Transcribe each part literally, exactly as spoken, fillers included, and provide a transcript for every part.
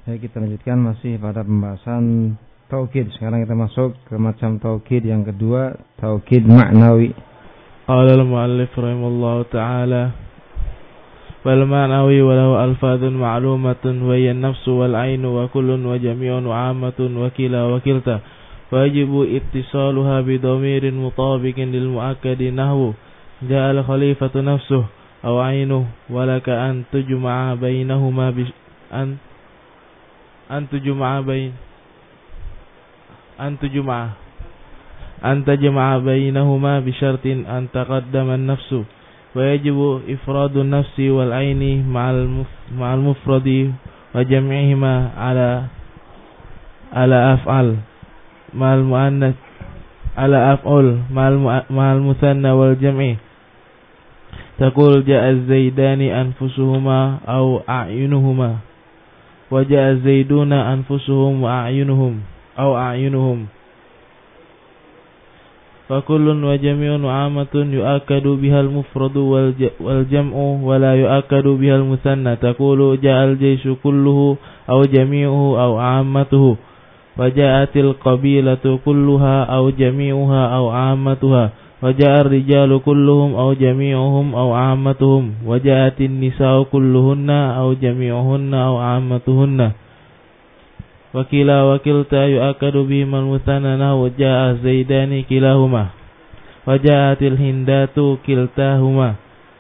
Baik, kita lanjutkan masih pada pembahasan taukid. Sekarang kita masuk ke macam taukid yang kedua, taukid ma'nawi. Qala al-mu'allif rahimahullahu ta'ala wal ma'nawi wa lahu alfadun ma'lumatun wa hiya an-nafsu wal 'ainu wa kullun wa jami'un wa 'ammatun wa kila wa kilta wajibu ittisaluha bi dhamirin mutabiqin lil mu'akkadi nahwu ja'a al-khalifatu nafsuhu aw 'ainuhu wa laka an tujma'a bainahuma bi an an tujma'a bain an tujma'a an tajma'a bainahuma bi syartin an taqaddama an-nafsu wa yajibu ifradu an-nafsi wal 'aini ma'al ma'al mufradi wa jam'ihima ala ala af'al ma'al muannas ala af'ul ma'al ma'al musanna wal jam'i taqul ja'a az-zaidani anfusuhuma aw a'yunuhuma wa ja'a az-zaiduna anfusuhum wa a'yunuhum aw a'yunuhum fa kullun wa jami'un wa 'ammatun yu'akkadu bihal mufradu wal wal jam'u wa la yu'akkadu bihal musanna taqulu ja'al jayshu kulluhu aw jami'uhu aw 'ammatuhu wa ja'atil qabilatu kulluha aw jami'uha aw 'ammatuha wa ja'ar rijalu kulluhum aw jami'uhum aw 'ammatuhum wa ja'atin nisa'u kulluhunna aw jami'uhunna aw 'ammatuhunna wa kila wa kilta yu'akkadu bihimal musanna wa ja'a zaidani kilahuma wa ja'atil hindatu kiltahuma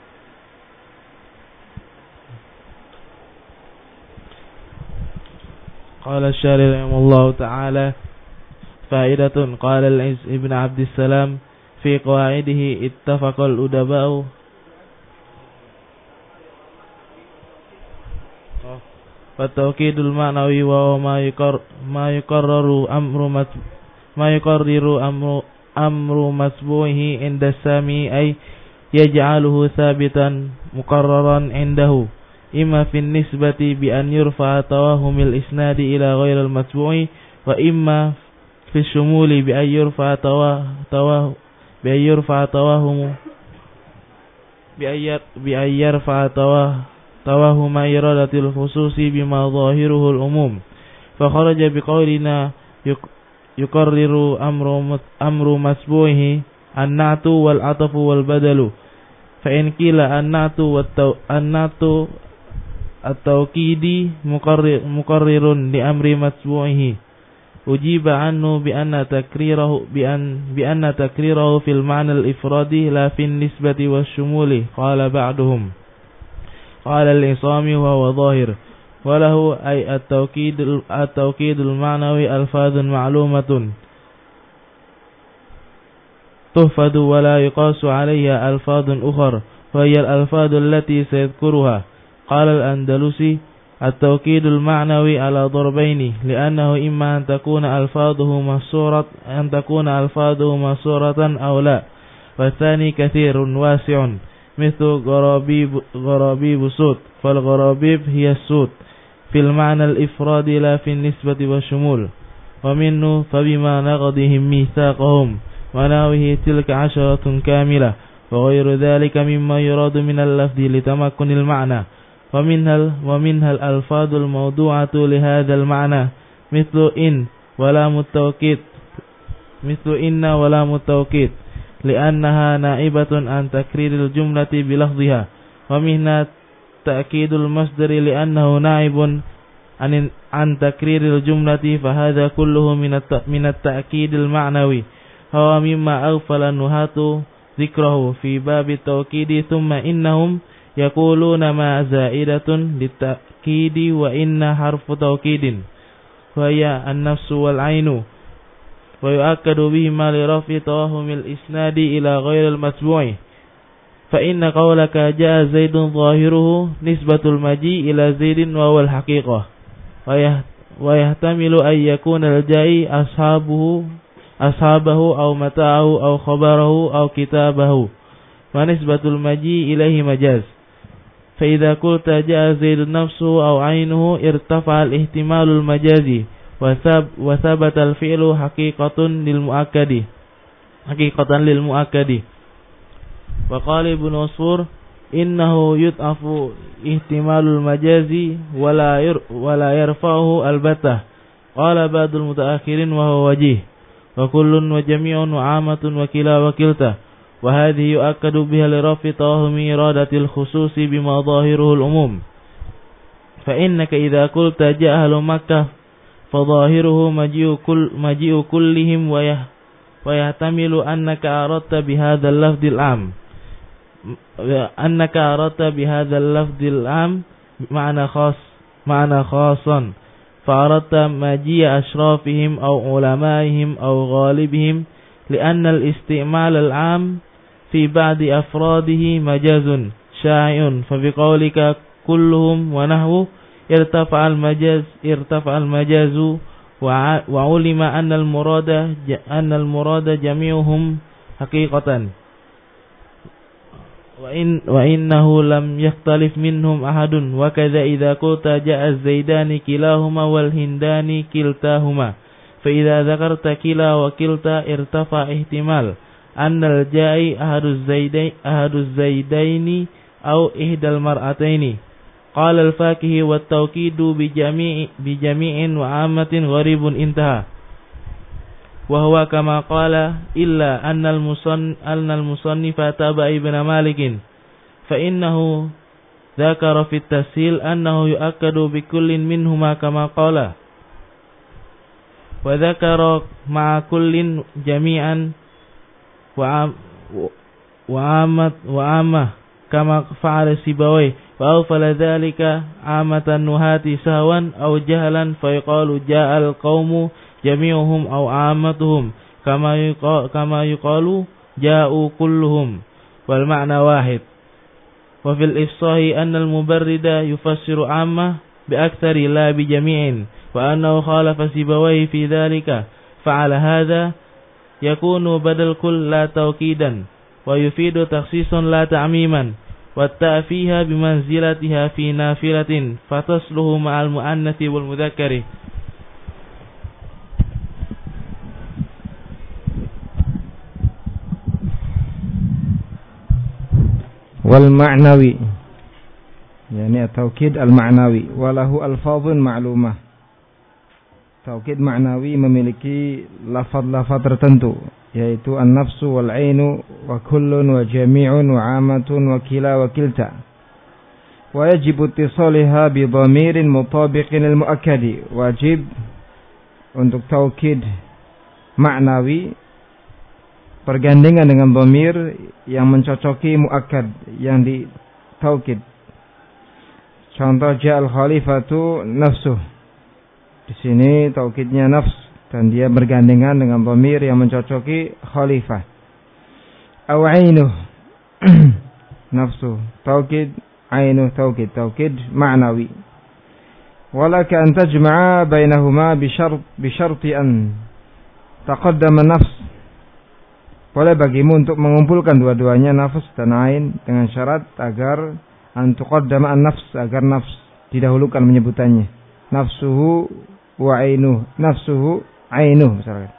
qala asy-syarih rahimahullahu ta'ala fa'idatun qala al-Izz ibn Abdissalam fi qawaidihi ittafaqal udaba'u fatawkidul ma'nawi wa ma yukar ma yukarraru amru mas ma yukarriru amru amru masbuhi inda sami ay yaj'aluhu sabitan muqarraran indahu imma fi nisbati bi an yurfa tawahumil isnadi ila ghairil masbuhi wa imma fi shumuli bi an yurfa tawah tawah bi an yurfa tawahum bi ayat bi ayyarfa tawah tawahuma iradatil khususi bima zahiruhul umum fa kharaja biqaulina yukarriru amru amru masbuhi an-na'tu wal 'atafu wal badalu fa in qila an-na'tu wat an-na'tu at-tawkidi muqarrir muqarrirun li amri masbuhi ujiba anhu bi anna takrirahu bi an bi anna takrirahu fil ma'na al-ifradi la fi an-nisbati wash-shumuli qala ba'duhum qala al-isami wa huwa zahir wa lahu ay at-tawkid at-tawkid al-ma'nawi alfadhun ma'lumatun tuhfadu wa la yuqasu 'alayha alfadhun ukhra wa hiya al-alfadhu allati sayadhkuruha qala al-andalusi at-tawkid al-ma'nawi ala darbaini li'annahu imma an takuna alfadhuhu mahsurat an takuna alfadhuhu mahsuratan aw la wa thani kathirun wasi'un مثل غرابيب غرابيب الصوت فالغرابيب هي الصوت في المعنى الإفراد لا في النسبة والشمول ومنه فبما نقضهم ميثاقهم ونحوه تلك عشرة كاملة وغير ذلك مما يراد من اللفظ لتمكن المعنى ومنها ومنها الألفاظ الموضوعة لهذا المعنى مثل إن ولا متوكيد مثل إن ولا متوكيد لأنها نائبة عن تكرير الجملة بلفظها ومنها تأكيد المصدر لأنه نائب عن عن تكرير الجملة فهذا كله من من التأكيد المعنوي هو مما أغفل النحاة ذكره في باب التوكيد ثم إنهم يقولون ما زائدة للتأكيد وإن حرف توكيد وهي النفس والعين ويؤكد بهما لرفع توهم الإسناد إلى غير المتبوع فإن قولك جاء زيد ظاهره نسبة المجيء إلى زيد وهو الحقيقة ويحتمل أن يكون الجاء أصحابه أصحابه أو متاعه أو خبره أو كتابه ونسبة المجيء إليه مجاز فإذا قلت جاء زيد نفسه أو عينه ارتفع الاحتمال المجازي وثبت الفعل حقيقة للمؤكد حقيقة للمؤكد وقال ابن عصفور innahu yud'afu ihtimalul majazi wala yur, wala yarfa'uhu albatah. Qala ba'dul mutaakhirin wa huwa wajih wa kullun wa jami'un wa amatun wa kila wa kilta wa hadhihi yu'akkadu biha li rafi tawahumi iradatil khususi bima zahiruhu al-umum. Fa innaka idza qulta ja'a ahlu Makkah fa zahiruhu maji'u kull maji'u kullihim wa yah wa yahtamilu annaka aradta bi hadzal lafdil am annaka aradta bi hadzal lafdil am ma'na khas ma'na khasan fa aradta maji'a ashrafihim aw ulamaihim aw ghalibihim li'anna al-isti'mal al-am fi ba'di afradihi majazun syai'un fa biqaulika kulluhum wa nahwu irtafa al-majaz irtafa al-majazu wa wa ulima anna al-murada anna al-murada jami'uhum haqiqatan wa in wa innahu lam yakhtalif minhum ahadun wa kadza idza qulta ja'a az-zaidani kilahuma wal hindani kiltahuma fa idza dzakarta kila wa kilta irtafa ihtimal anna al-ja'i ahadu az-zaidaini ahadu az-zaidaini aw ihdal mar'ataini. Qala al-fakihi wa at-tawkidu bi jami'i bi jami'in wa ammatin gharibun intaha wa huwa kama qala illa anna al-musann anna al-musannifa taba ibn Malik fa innahu dzakara fi at-tashil annahu yu'akkadu bi kullin minhuma kama qala wa dzakara ma'a kullin jami'an wa wa amat wa amah kama fa'ala Sibawayh wa awfala dzalika amatan nuhati sahwan aw jahlan fa yuqalu ja'al qaumu jami'uhum aw amatuhum kama yuqalu kama yuqalu ja'u kulluhum wal ma'na wahid. Wa fil ifsahi anna al mubarrida yufassiru amma bi aktsari la bi jami'in wa annahu khalafa Sibawayh fi dzalika fa'ala hadha yakunu badal kull la tawkidan wa yufidu takhsisan la ta'miman wa ta'fiha bimanzilatiha fi nafilatin fatasluhu ma'al muannati wal mudzakkari. Wal ma'nawi yani at-taukid al-ma'nawi walahu alfazun ma'lumah. Taukid ma'nawi memiliki lafaz-lafaz tertentu yaitu an-nafsu wal 'ainu wa kullun wa jami'un wa 'amatun wa kila wa kilta. Wa yajibu ittisaliha bi dhamirin mutabiqin al-mu'akkadi. Wajib untuk taukid ma'nawi pergandengan dengan dhamir yang mencocoki muakkad yang ditaukid. Contoh ja'al khalifatu nafsuh. Di sini taukidnya nafs dan dia bergandengan dengan dhamir yang mencocoki khalifah. Aw 'ainuh nafsuh taukid 'ainuh taukid taukid ma'nawi. Walaka an tajma'a bainahuma bi syart bi syarti an taqaddama nafs. Boleh bagimu untuk mengumpulkan dua-duanya nafs dan ain dengan syarat agar antuqaddama an-nafs agar nafs didahulukan menyebutannya. Nafsuhu wa ainuh, nafsuhu ainuh misalkan.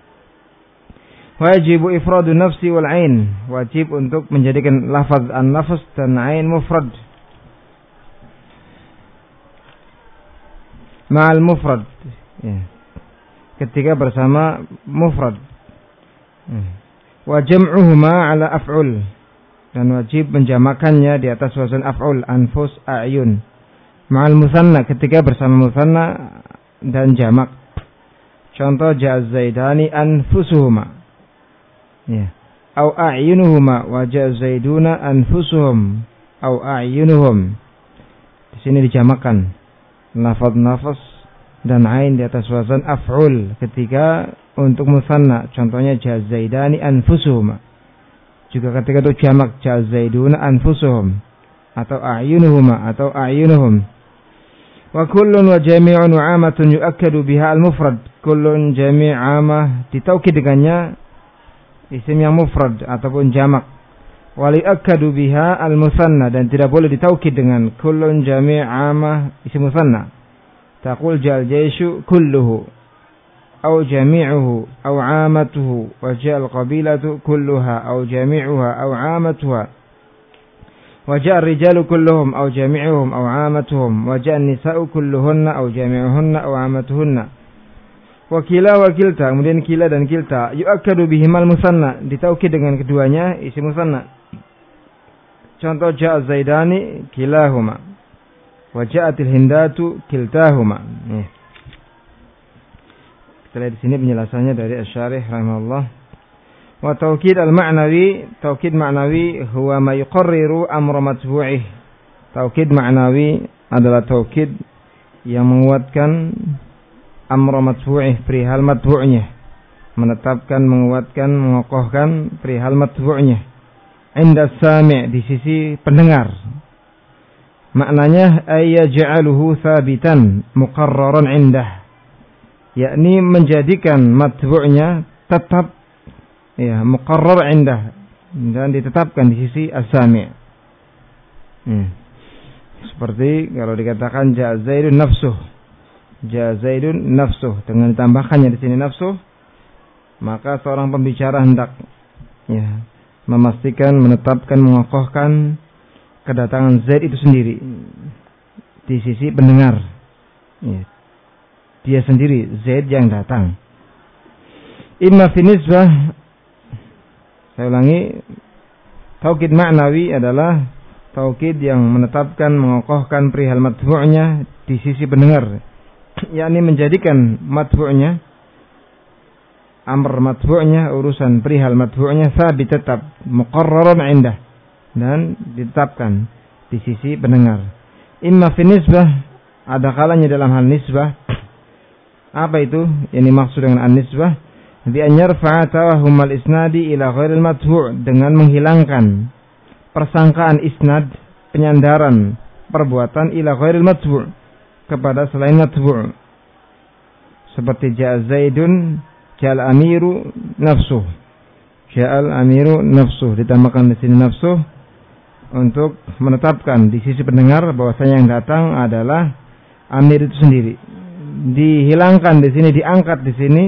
Wajib ifradu nafsi wal ain, wajib untuk menjadikan lafaz an-nafs dan ain mufrad. Ma'al mufrad. Ya. Ketika bersama mufrad. Ya. Wa jam'uhuma ala af'ul, dan wajib menjamakannya di atas wazan af'ul, anfus a'yun. Ma'al musanna, ketika bersama musanna dan jamak. Contoh ja'az zaidani anfusuhuma. Ya. Au a'yunuhuma wa ja'az zaiduna anfusuhum au a'yunuhum. Di sini dijamakan lafaz nafas dan ain di atas wazan af'ul ketika untuk musanna, contohnya ja'az zaidani anfusuhuma. Juga ketika itu jamak ja'az zaiduna anfusuhum atau a'yunuhuma atau a'yunuhum. Wa kullun wa jami'un wa 'amatun yu'akkadu biha al-mufrad. Kullun jami' 'amah ditaukid dengannya isim yang mufrad ataupun jamak. Wa li'akkadu biha al-musanna, dan tidak boleh ditaukid dengan kullun jami' 'amah isim musanna. Taqul ja'al jaishu kulluhu أو جميعه أو عامته وجاء القبيلة كلها أو جميعها أو عامتها Wa ja'a ar-rijalu kulluhum aw jami'uhum aw 'amatuhum wa ja'a an-nisa'u kulluhunna aw jami'uhunna aw 'amatuhunna. Wa kila wa kilta, kemudian kila dan kilta yu'akkadu bihimal musanna, ditaukid dengan keduanya isi musanna. Contoh ja'a zaidani kilahuma wa ja'atil hindatu kiltahuma. Nih. Kita lihat di sini penjelasannya dari Asy-Syarih rahimahullah. Wa taukid al-ma'nawi, taukid ma'nawi huwa ma yuqarriru amra matbu'ih. Taukid ma'nawi adalah taukid yang menguatkan amra matbu'ih, perihal matbu'nya, menetapkan, menguatkan, mengokohkan perihal matbu'nya. Inda sami' di sisi pendengar. Maknanya ayyaj'aluhu thabitan muqarraran indah, yakni menjadikan matbu'nya tetap ya muqarrar indah dan ditetapkan di sisi as-sami'. Hmm. Seperti kalau dikatakan ja'a zaidun nafsuh, ja'a zaidun nafsuh, dengan ditambahkannya di sini nafsuh, maka seorang pembicara hendak ya memastikan, menetapkan, mengokohkan kedatangan Zaid itu sendiri di sisi pendengar. Ya. Dia sendiri Zaid yang datang. Imma fi nisbah, saya ulangi, taukid ma'nawi adalah taukid yang menetapkan, mengokohkan perihal matbu'nya di sisi pendengar, yakni menjadikan matbu'nya, amr matbu'nya, urusan perihal matbu'nya sabit, tetap muqarraran indah, dan ditetapkan di sisi pendengar. Imma fi nisbah, ada kalanya dalam hal nisbah. Apa itu? Ini maksud dengan an-nisbah, bi an yarfa'a tawahum al-isnadi ila ghairil matbu', dengan menghilangkan persangkaan isnad, penyandaran perbuatan ila ghairil matbu', kepada selain matbu'. Seperti ja'a zaidun ja'al amiru nafsuh, ja'al amiru nafsuh, ditambahkan di sini nafsuh untuk menetapkan di sisi pendengar bahwasanya yang datang adalah amir itu sendiri. Dihilangkan di sini, diangkat di sini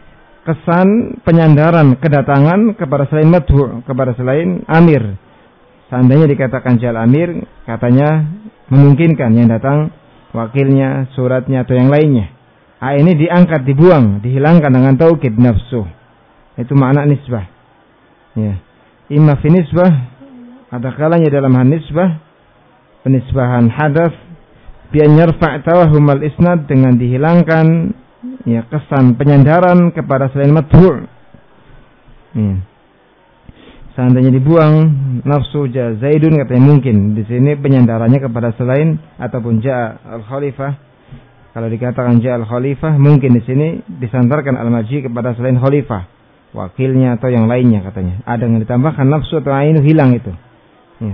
kesan penyandaran kedatangan kepada selain matbu', kepada selain amir. Seandainya dikatakan ja'al amir, katanya memungkinkan yang datang wakilnya, suratnya, atau yang lainnya. Ah, ini diangkat, dibuang, dihilangkan dengan taukid nafsuh. Itu makna nisbah. Ya. Imma fi nisbah, ada kalanya dalam hal nisbah, penisbahan hadas, bi an yarfa' tawahum al-isnad, dengan dihilangkan ya kesan penyandaran kepada selain matbu'. Ya. Seandainya dibuang nafsu ja zaidun, katanya mungkin di sini penyandarannya kepada selain, ataupun ja al-khalifah. Kalau dikatakan ja al-khalifah, mungkin di sini disandarkan al-maji kepada selain khalifah, wakilnya atau yang lainnya, katanya. Ada yang ditambahkan nafsu atau ainu, hilang itu. Ya.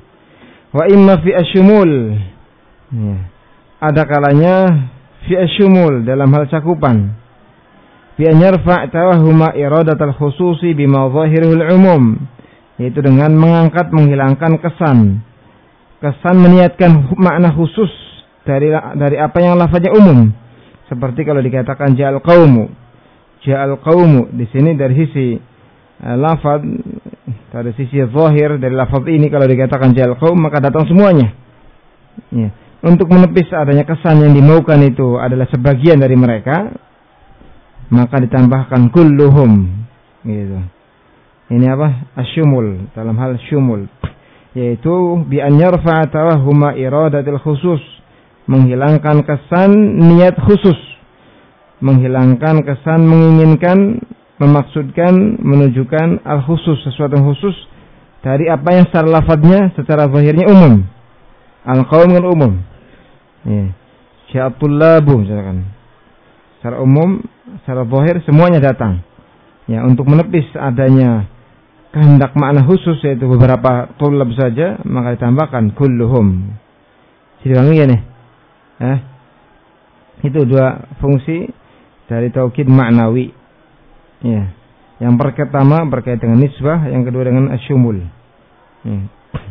Wa imma fi asyumul, ya. Ada kalanya fi asyumul, dalam hal cakupan. Bi an yarfa' tawahuma iradatal khususi bima zahirul umum, yaitu dengan mengangkat, menghilangkan kesan kesan meniatkan makna khusus dari dari apa yang lafaznya umum. Seperti kalau dikatakan ja'al qaumu, ja'al qaumu di sini dari sisi uh, lafaz, dari sisi zahir dari lafaz ini, kalau dikatakan ja'al qaum maka datang semuanya. Ya. Untuk menepis adanya kesan yang dimaukan itu adalah sebagian dari mereka, maka ditambahkan kulluhum, gitu. Ini apa? Asyumul, dalam hal syumul, yaitu bi an yarfa' tawahuma iradatil khusus, menghilangkan kesan niat khusus, menghilangkan kesan menginginkan, memaksudkan, menunjukkan al khusus, sesuatu yang khusus dari apa yang secara lafadznya, secara zahirnya umum. Al qaum kan umum. Ya. Sya'atullabu misalkan. Secara umum, secara zahir semuanya datang. Ya, untuk menepis adanya kehendak makna khusus, yaitu beberapa tulab saja, maka ditambahkan kulluhum. Sidiwangi ya nih. Eh? Itu dua fungsi dari taukid ma'nawi. Ya. Yang pertama berkait dengan nisbah, yang kedua dengan asyumul. Ya.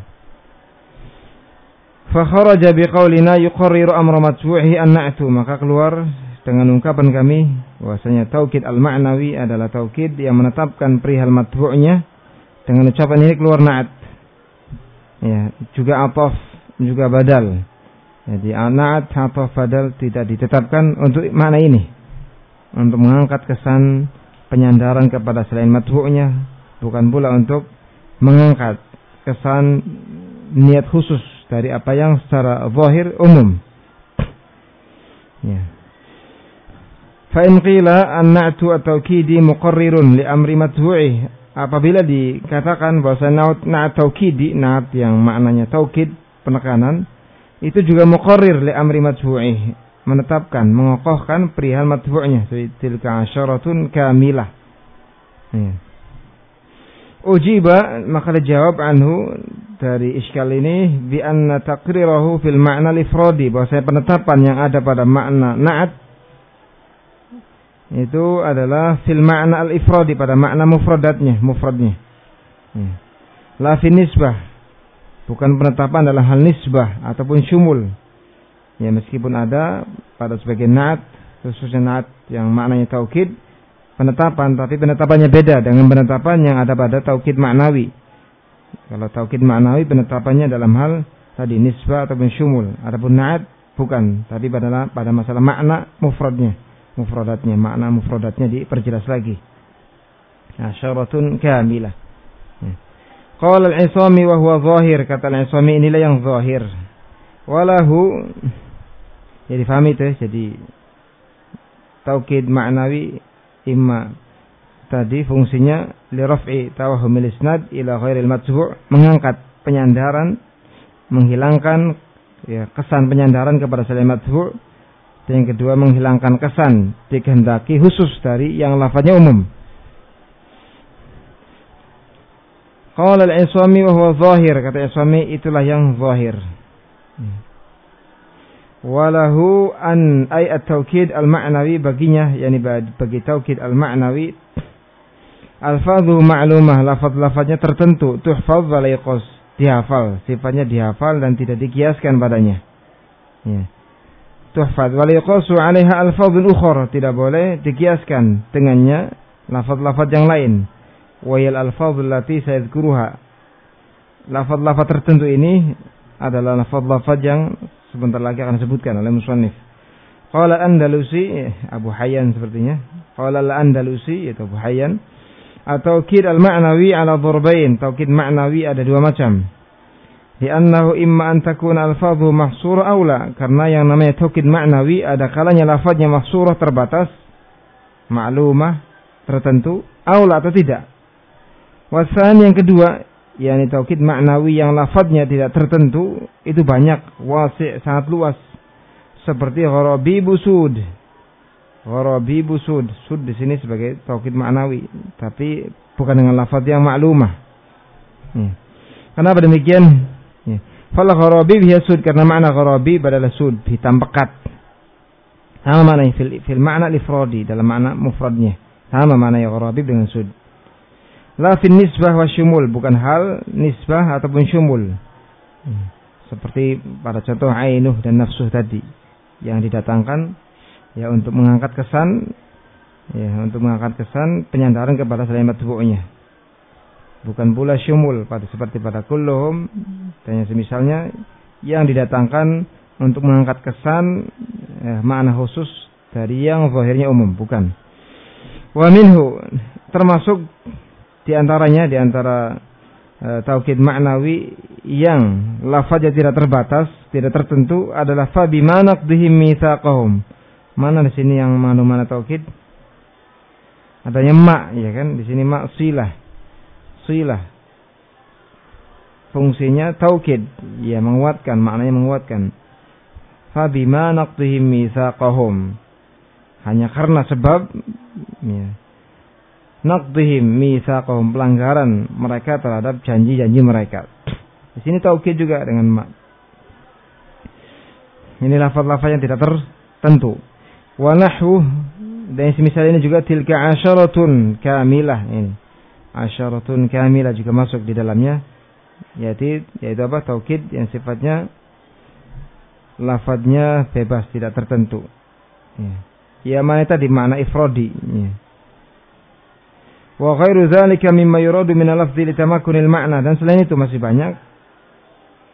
Fa kharaja biqaulina yuqarriru amra matbu'ihi an-na'tu, maka keluar dengan ungkapan kami bahwasanya taukid al-ma'nawi adalah taukid yang menetapkan perihal matbu'nya. Dengan ucapan ini keluar na'at. Ya, juga ataf, juga badal. Jadi na'at, ataf, badal tidak ditetapkan untuk makna ini. Untuk mengangkat kesan penyandaran kepada selain matbu'nya, bukan pula untuk mengangkat kesan niat khusus dari apa yang secara zahir umum. Ya. Fa in qila an-na'tu at-taukidi muqarrirun li amri matbu'i, apabila dikatakan bahwa na'at taukidi, na'at yang maknanya taukid, penekanan, itu juga muqarrir li amri matbu'i, menetapkan, mengokohkan perihal matbu'nya. Tilka asyaratun kamilah. Ya. Ujiba, maka dijawab anhu dari iskal ini bi anna taqrirahu fil ma'na al-ifradi, bahwa penetapan yang ada pada makna na'at itu adalah fil ma'na al-ifradi, pada makna mufradatnya, mufradnya. Hmm. La fi nisbah, bukan penetapan dalam hal nisbah ataupun syumul. Ya, meskipun ada pada sebagian na'at, khususnya na'at yang maknanya taukid, penetapan, tapi penetapannya beda dengan penetapan yang ada pada taukid maknawi. Kalau taukid maknawi penetapannya dalam hal tadi nisbah ataupun syumul. Adapun na'at bukan, tapi pada pada masalah makna mufradnya, mufradatnya, makna mufradatnya diperjelas lagi. Asyaratun kamilah. Qala al-'Isami wa huwa zahir, kata al-'Isami inilah yang zahir. Walahu, jadi fahami itu, jadi taukid maknawi imma tadi fungsinya li raf'i tawahhumil isnad ila ghairil matbu', mengangkat penyandaran, menghilangkan ya kesan penyandaran kepada selain matbu', dan yang kedua menghilangkan kesan dikehendaki khusus dari yang lafaznya umum. Qala al-'Isami wa huwa zahir, kata Isami itulah yang zahir. Walahu an ay at-taukid al-ma'nawi, baginya yakni bagi taukid al-ma'nawi alfadhu ma'lumah, lafaz-lafaznya tertentu, tuhfaz wa la yuqas, dihafal, sifatnya dihafal dan tidak dikiaskan padanya. Ya. Tuhfaz wa la yuqasu 'alaiha alfadhun ukhra, tidak boleh dikiaskan dengannya lafaz-lafaz yang lain. Wa yal alfadhul lati sayadhkuruha, lafaz-lafaz tertentu ini adalah lafaz-lafaz yang sebentar lagi akan disebutkan oleh musannif. Qala Andalusi, Abu Hayyan sepertinya. Qala al-Andalusi, yaitu Abu Hayyan, at-taukid al-ma'nawi ala dharbain, taukid ma'nawi ada dua macam. Li'annahu imma an takuna alfadhu mahsura aw la, karena yang namanya taukid ma'nawi ada kalanya lafaznya mahsurah, terbatas, ma'lumah, tertentu, aw la atau tidak. Wasan yang kedua, yakni taukid maknawi yang lafadznya tidak tertentu, itu banyak, wasi', sangat luas. Seperti gharabi busud. Gharabi busud. Sud di sini sebagai taukid maknawi, tapi bukan dengan lafadz yang maklumah. Ya. Kenapa demikian? Ya. Fal gharabi biha sud, karena makna gharabi adalah sud, hitam pekat. Sama maknanya fil, fil makna al-ifradi, dalam makna mufradnya. Sama maknanya gharabi dengan sud. La fin nisbah wa syumul, bukan hal nisbah ataupun syumul. Hmm. Seperti pada contoh ainuh dan nafsuh tadi yang didatangkan ya untuk mengangkat kesan ya untuk mengangkat kesan penyandaran kepada selain matbu'nya. Bukan pula syumul pada seperti pada kulluhum dan yang semisalnya yang didatangkan untuk mengangkat kesan ya, makna khusus dari yang zahirnya umum, bukan. Wa minhu, termasuk di antaranya, di antara e, taukid maknawi yang lafaznya tidak terbatas, tidak tertentu adalah fa bima naqdihim mitsaqahum. Mana di sini yang mana mana taukid? Adanya ma, ya kan? Di sini ma silah. Silah. Fungsinya taukid, ya menguatkan, maknanya menguatkan. Fa bima naqdihim mitsaqahum. Hanya karena sebab ya, naqdihim mitsaqahum, pelanggaran mereka terhadap janji-janji mereka. Di sini taukid juga dengan ma. Ini lafaz-lafaz yang tidak tertentu. Wa nahwu, dan semisal ini juga tilka asyaratun kamilah, ini asyaratun kamilah juga masuk di dalamnya, yaitu yaitu apa? Taukid yang sifatnya lafaznya bebas, tidak tertentu. Ya, ya mana tadi makna ifradi. Ya. Wa ghairu dzalika mimma yuradu min al-lafzi li tamakkunil ma'na, dan selain itu masih banyak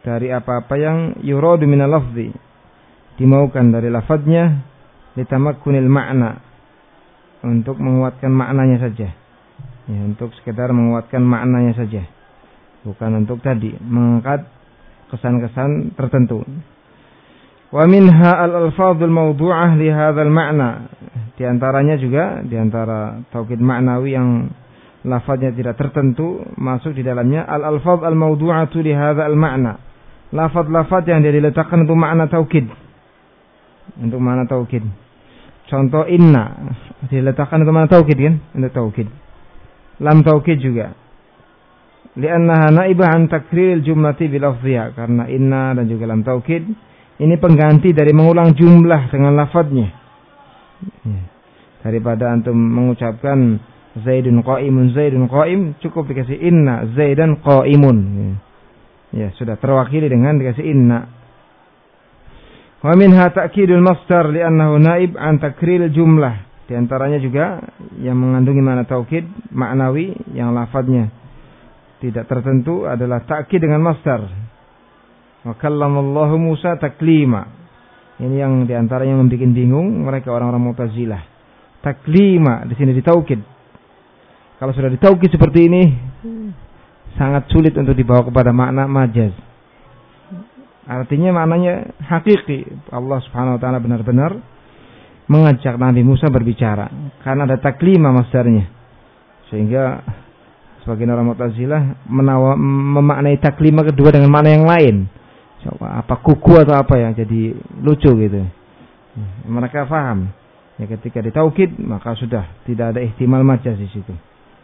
dari apa-apa yang yuradu minal lafzi, dimaukan dari lafadznya, litamakkunil makna, untuk menguatkan maknanya saja, ya, untuk sekedar menguatkan maknanya saja, bukan untuk tadi mengangkat kesan-kesan tertentu. Wa minha al-alfadhul mawdu'ah li hadzal ma'na, di antaranya juga di antara taukid maknawi yang lafadznya tidak tertentu masuk di dalamnya al-alfadh al-mawdu'atu li hadzal ma'na, lafaz-lafaz yang dia diletakkan untuk makna taukid, untuk makna taukid. Contoh inna diletakkan untuk makna taukid kan, untuk taukid. Lam taukid juga. Li'annaha naibah an takriril jumlati bil lafziyah, karena inna dan juga lam taukid ini pengganti dari mengulang jumlah dengan lafadznya. Ya. Daripada antum mengucapkan Zaidun qa'imun Zaidun qa'im, cukup dikasih inna Zaidan qa'imun. Ya. Ya, sudah terwakili dengan dikasih inna. Wa minha ta'kidul masdar li'annahu naib an takril jumlah. Di antaranya juga yang mengandungi makna taukid maknawi yang lafadznya tidak tertentu adalah ta'kid dengan masdar. Wa kallamallahu Musa taklima. Ini yang di antaranya yang membuat bingung mereka orang-orang Mu'tazilah. Taklima di sini ditaukid. Kalau sudah ditaukid seperti ini, sangat sulit untuk dibawa kepada makna majaz. Artinya maknanya hakiki. Allah Subhanahu wa taala benar-benar mengajak Nabi Musa berbicara karena ada taklima masdarnya. Sehingga sebagian orang Mu'tazilah menawa, memaknai taklima kedua dengan makna yang lain. Apa kuku atau apa ya, jadi lucu gitu. Mereka paham. Ya, ketika ditaukid maka sudah tidak ada ihtimal majaz di situ.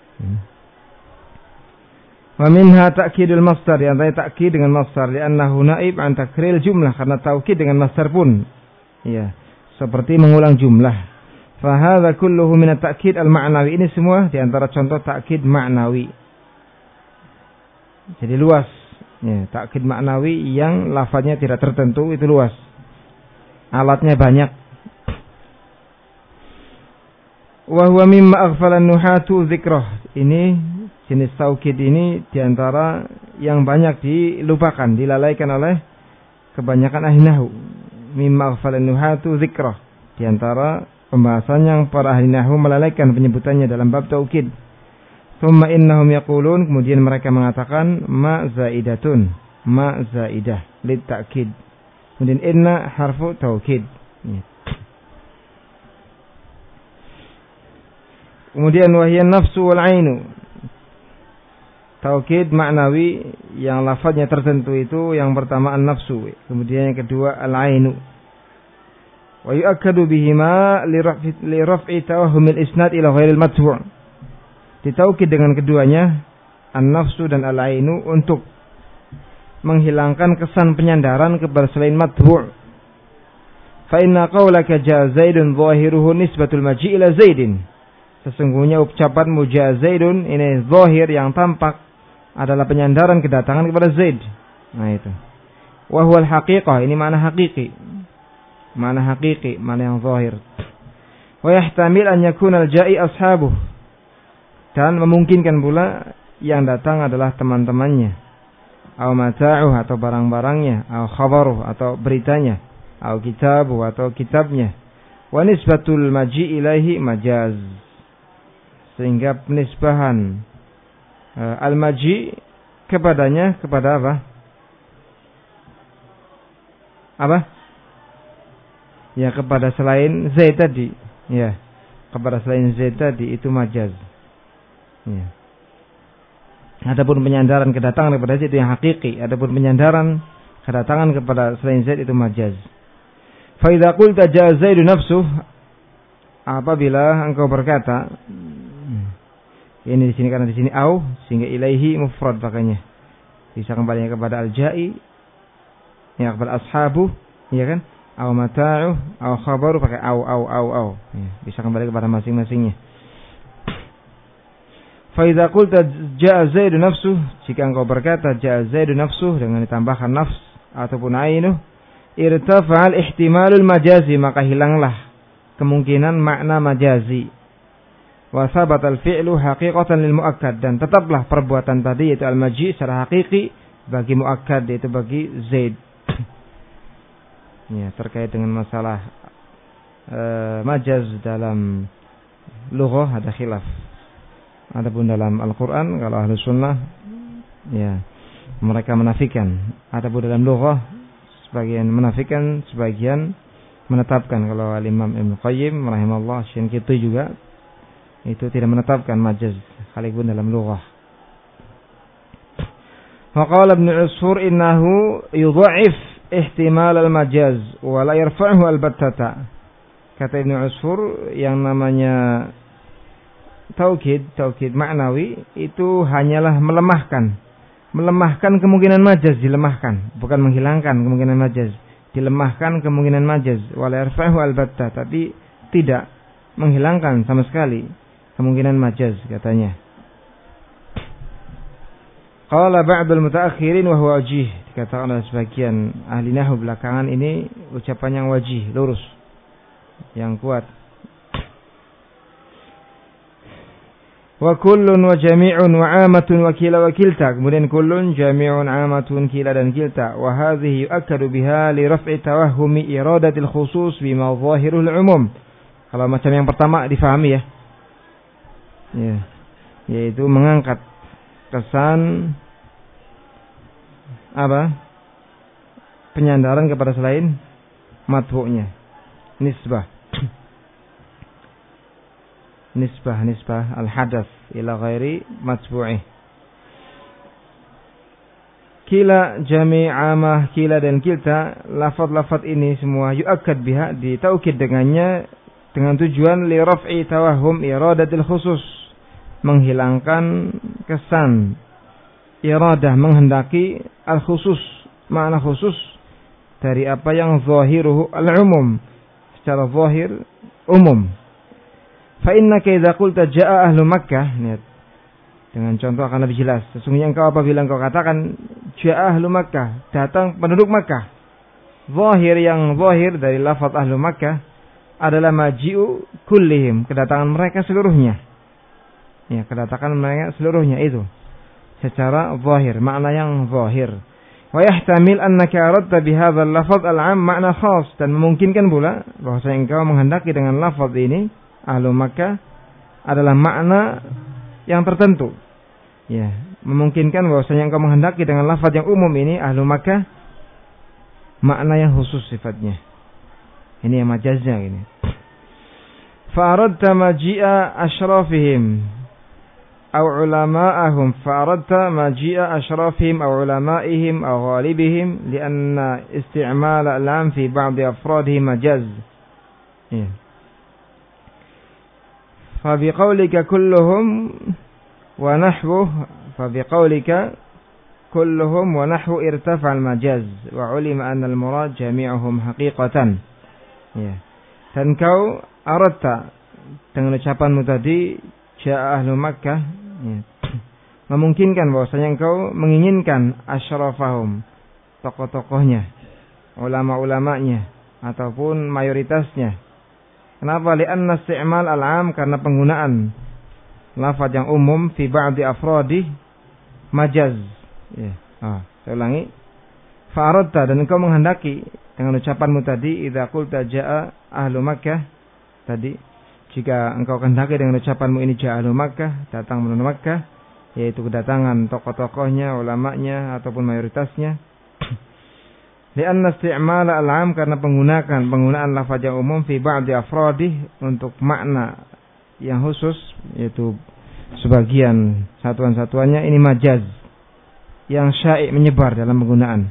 Wa minha ta'kidul masdar, yang tadi ta'kid dengan masdar li'annahu naib an takril jumlah, karena ta'kid dengan masdar pun ya seperti mengulang jumlah. Fa hadza kulluhu min at-ta'kid al-ma'nawi, ini semua di antara contoh ta'kid ma'nawi. Jadi luas ya, ta'kid ma'nawi yang lafaznya tidak tertentu itu luas. Alatnya banyak. Wa huwa mimma aghfala an-nuhatu dzikrah. Ini jenis taukid ini diantara yang banyak dilupakan, dilalaikan oleh kebanyakan ahli nahwu. Mimma aghfala an-nuhatu dzikrah. Diantara pembahasan yang para ahli nahwu melalaikan penyebutannya dalam bab taukid. Tsumma innahum yaqulun, kemudian mereka mengatakan ma zaidatun, ma zaidah lit ta'kid. Kemudian inna harfu taukid. Kemudian wahyan nafsu wal ainu. Taukid maknawi yang lafadznya tertentu itu yang pertama an-nafsu, kemudian yang kedua al-ainu. Wa yu'akkadu bihima li raf'i tawahhumil isnad ila ghairil matbu'. Ditaukid dengan keduanya an-nafsu dan al-ainu untuk menghilangkan kesan penyandaran kepada selain matbu'. Fa inna qawlaka ja Zaidun zahiruhu nisbatul maji' ila Zaidin. Sesungguhnya ucapan muja Zaidun ini zahir yang tampak adalah penyandaran kedatangan kepada Zaid. Nah itu. Wa huwal haqiqah, ini makna hakiki. Makna hakiki, makna yang zahir. Wa yahtamil an yakuna al-ja'i ashabuh. Dan memungkinkan pula yang datang adalah teman-temannya. Aw mata'uh atau barang-barangnya, aw khabaruh atau beritanya, aw kitabuh atau kitabnya. Wa nisbatul maji' ilaihi majaz. Sehingga penisbahan uh, al-maji kepadanya kepada apa? Apa? Ya, kepada selain Zaid tadi. Ya, kepada selain Zaid tadi itu majaz. Ya. Adapun penyandaran kedatangan kepada Zaid itu yang hakiki. Adapun penyandaran kedatangan kepada selain Zaid itu majaz. Fa idza qulta jaa Zaidu nafsuh, apabila engkau berkata, ini di sini karena di sini au, sehingga ilaihi mufrad pakainya. Bisa kembali kepada al-ja'i, ya kepada ashabu, ya kan? Au mata'u, au khabaru pakai au au au au. Ya, bisa kembali kepada masing-masingnya. Fa idza qulta ja'a Zaidu nafsuh, jika engkau berkata ja'a Zaidu nafsuh dengan ditambahkan nafs ataupun ainu, irtafa'al ihtimalul majazi, maka hilanglah kemungkinan makna majazi. Wa sabatal fi'lu haqiqatan lil muakkad, dan tetaplah perbuatan tadi yaitu al-maji secara hakiki bagi muakkad, yaitu bagi Zaid. Ya, terkait dengan masalah uh, majaz dalam lughah ada khilaf. Adapun dalam Al-Qur'an kalau ahlu sunnah ya mereka menafikan. Adapun dalam lughah sebagian menafikan, sebagian menetapkan. Kalau Al-Imam Ibnu Qayyim rahimahullah, Syinkiti juga itu tidak menetapkan majaz sekalipun dalam lughah. Wa qala Ibnu Usfur innahu yudha'if ihtimal al-majaz wa la yarfa'uhu al-battata. Kata Ibnu Usfur yang namanya taukid, taukid maknawi itu hanyalah melemahkan. Melemahkan kemungkinan majaz, dilemahkan, bukan menghilangkan kemungkinan majaz. Dilemahkan kemungkinan majaz wa la yarfa'uhu al-batta, tapi tidak menghilangkan sama sekali kemungkinan majaz katanya. Qala ba'dul mutaakhirin wa huwa wajih, dikatakan oleh sebagian ahli nahwu belakangan ini ucapan yang wajih, lurus, yang kuat. Wa kullun wa jami'un wa amatun wa kila wa kilta. Kemudian kullun, jami'un, amatun, kila dan kilta. Wa hadhihi yu'akkadu biha li raf'i tawahhumi iradatil khusus bima zahirul umum. Kalau macam yang pertama difahami ya. Ya. Yaitu mengangkat kesan apa? Penyandaran kepada selain matbu'nya. Nisbah. Nisbah, nisbah al-hadath ila ghairi matbu'ih. Kila, jami', amah, kila dan kilta, lafaz-lafaz ini semua yu'akkad biha, ditaukid dengannya dengan tujuan li raf'i tawahhum iradatil khusus, menghilangkan kesan iradah, menghendaki al-khusus, makna khusus dari apa yang zahiruhu al-umum, secara zahir umum. Fa innaka idza qulta jaa ahlu Makkah, lihat dengan contoh akan lebih jelas. Sesungguhnya engkau apabila engkau katakan jaa ahlu Makkah, datang penduduk Makkah, zahir yang zahir dari lafaz ahlu Makkah adalah maji'u kullihim, kedatangan mereka seluruhnya. Ya, kedatangan mereka seluruhnya itu secara zahir, makna yang zahir. Wa yahtamil annaka aradta bihadzal lafaz al-'am makna khas, dan memungkinkan pula bahwa engkau menghendaki dengan lafaz ini ahlu Makkah adalah makna yang tertentu. Ya, memungkinkan bahwasanya engkau menghendaki dengan lafaz yang umum ini ahlu Makkah makna yang khusus sifatnya. Ini yang majaznya ini. Fa aradta maji'a asyrafihim aw ulama'ahum, fa aradta maji'a asyrafihim aw ulama'ihim aw ghalibihim lianna isti'mal al-'am fi ba'd afradihi majaz. Ya. فبقولك كلهم ونحوه فبقولك كلهم ونحو ارتفع المجاز وعلم أن المراد جميعهم حقيقة. Ya. Dan kau aradta dengan ucapanmu tadi jaa ahlu Makkah, ya, memungkinkan bahwasanya engkau menginginkan asyrafahum, tokoh-tokohnya, ulama-ulamanya ataupun mayoritasnya. Kenapa? Li'anna isti'mal al-'am, karena penggunaan lafaz yang umum fi ba'di afradi majaz. Ya. Ah, saya ulangi. Fa'aradta, dan engkau menghendaki dengan ucapanmu tadi idza qulta jaa ahlu Makkah tadi, jika engkau kehendaki dengan ucapanmu ini jaa ahlu Makkah, datang penduduk Makkah, yaitu kedatangan tokoh-tokohnya, ulamanya ataupun mayoritasnya. Lianna isti'mal al-'am, karena penggunaan penggunaan lafaz yang umum fi ba'di afradih untuk makna yang khusus, yaitu sebagian satuan-satuannya, ini majaz yang syai' menyebar dalam penggunaan.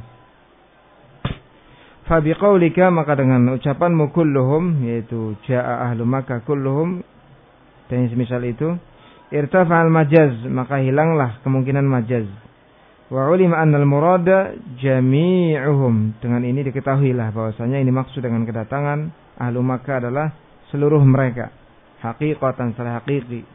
Fa biqaulika, maka dengan ucapanmu kulluhum, yaitu jaa ahlu Makkah kulluhum dan semisal itu, irtafa'al majaz, maka hilanglah kemungkinan majaz. Wa ulima annal murada jami'uhum, dengan ini diketahuilah bahwasanya ini maksud dengan kedatangan ahlu Makkah adalah seluruh mereka, haqiqatan, secara hakiki.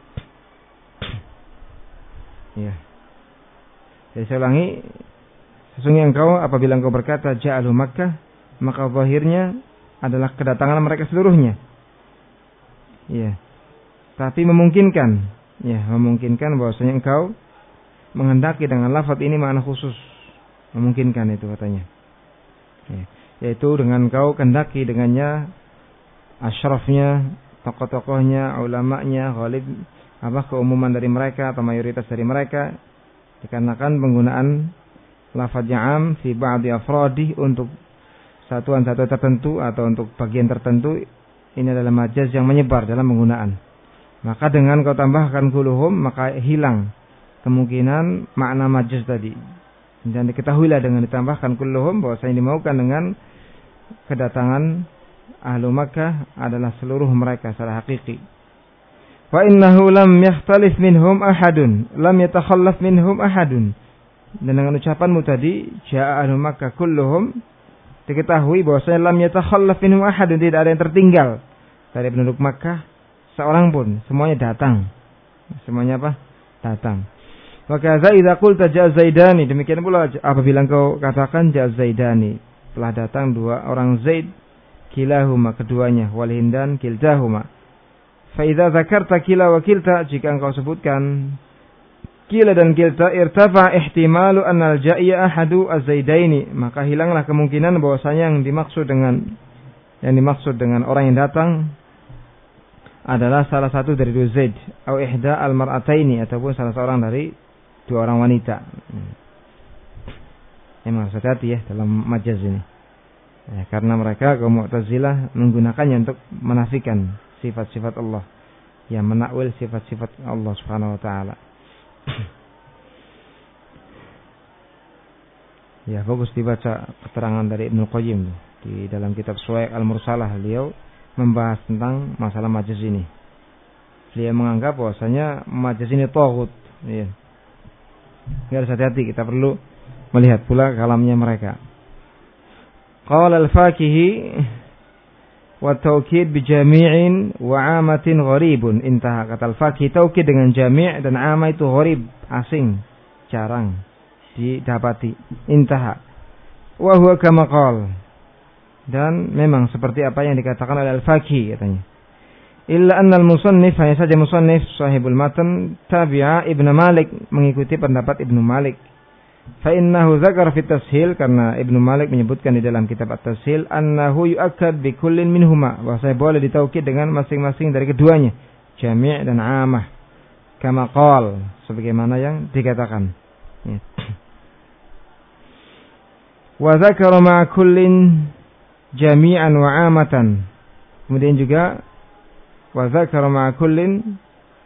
Ya. Jadi saya ulangi, sesungguhnya engkau apabila engkau berkata ja ahlu Makkah, maka zahirnya adalah kedatangan mereka seluruhnya. Ya. Tapi memungkinkan, ya, memungkinkan bahwasanya engkau menghendaki dengan lafaz ini makna khusus, memungkinkan itu katanya. Ya. Yaitu dengan kau kendaki dengannya asyrafnya, tokoh-tokohnya, ulamanya, ghalib apa keumuman dari mereka atau mayoritas dari mereka, dikarenakan penggunaan lafadznya am fi ba'di afradi untuk satuan-satuan tertentu atau untuk bagian tertentu, ini adalah majaz yang menyebar dalam penggunaan. Maka dengan kau tambahkan kulluhum, maka hilang kemungkinan makna majaz tadi. Dan diketahuilah dengan ditambahkan kulluhum bahwasanya dimaukan dengan kedatangan ahlu Makkah adalah seluruh mereka secara hakiki. Wa innahu lam yakhtalif minhum ahadun, lam yatakhallaf minhum ahadun. Dan dengan ucapanmu tadi, ja'a ahlu Makkah kulluhum, diketahui bahwasanya lam yatakhallaf minhum ahadun, tidak ada yang tertinggal dari penduduk Makkah seorang pun, semuanya datang. Semuanya apa? Datang. Wa kadza idza qulta ja'a Zaidani, demikian pula apabila engkau katakan ja'a Zaidani, telah datang dua orang Zaid, kilahuma keduanya, wal hindan kiltahuma. Fa idza dzakarta kila wa kilta, jika engkau sebutkan kila dan kilta, irtafa ihtimalu annal ja'iya ahadu az-Zaidaini, maka hilanglah kemungkinan bahwasanya yang dimaksud dengan yang dimaksud dengan orang yang datang adalah salah satu dari dua Zaid, atau ihda al-mar'ataini, ataupun salah seorang dari dua orang wanita. Memang harus hati-hati ya dalam majaz ini. Ya, karena mereka kaum Mu'tazilah menggunakannya untuk menafikan sifat-sifat Allah, yang menakwil sifat-sifat Allah Subhanahu wa taala. Ya, bagus dibaca keterangan dari Ibnu Qayyim di dalam kitab Suwaik Al-Mursalah. Beliau membahas tentang masalah majaz ini. Beliau menganggap bahwasanya majaz ini taghut. Ya. Harus hati-hati, kita perlu melihat pula kalamnya mereka. Qala al-Fakihi wa taukid bi jami'in wa 'amatin gharibun. Intaha. Kata al-Fakihi, taukid dengan jami' dan 'ama itu gharib, asing, jarang didapati. Intaha. Wa huwa kama qala. Dan memang seperti apa yang dikatakan oleh al-Fakihi katanya. Illa anna al-musannif, hanya saja musannif sahibul matan tabi'a Ibnu Malik, mengikuti pendapat Ibnu Malik. Fa innahu dzakara fi tashil, karena Ibnu Malik menyebutkan di dalam kitab at-tashil annahu yu'akkad bi kullin minhuma, bahwa saya boleh ditaukid dengan masing-masing dari keduanya, jami' dan 'amah, kama qala, sebagaimana yang dikatakan. Ya. Wa dzakara ma'a kullin jami'an wa 'amatan. Kemudian juga wa dzakara ma'a kullin,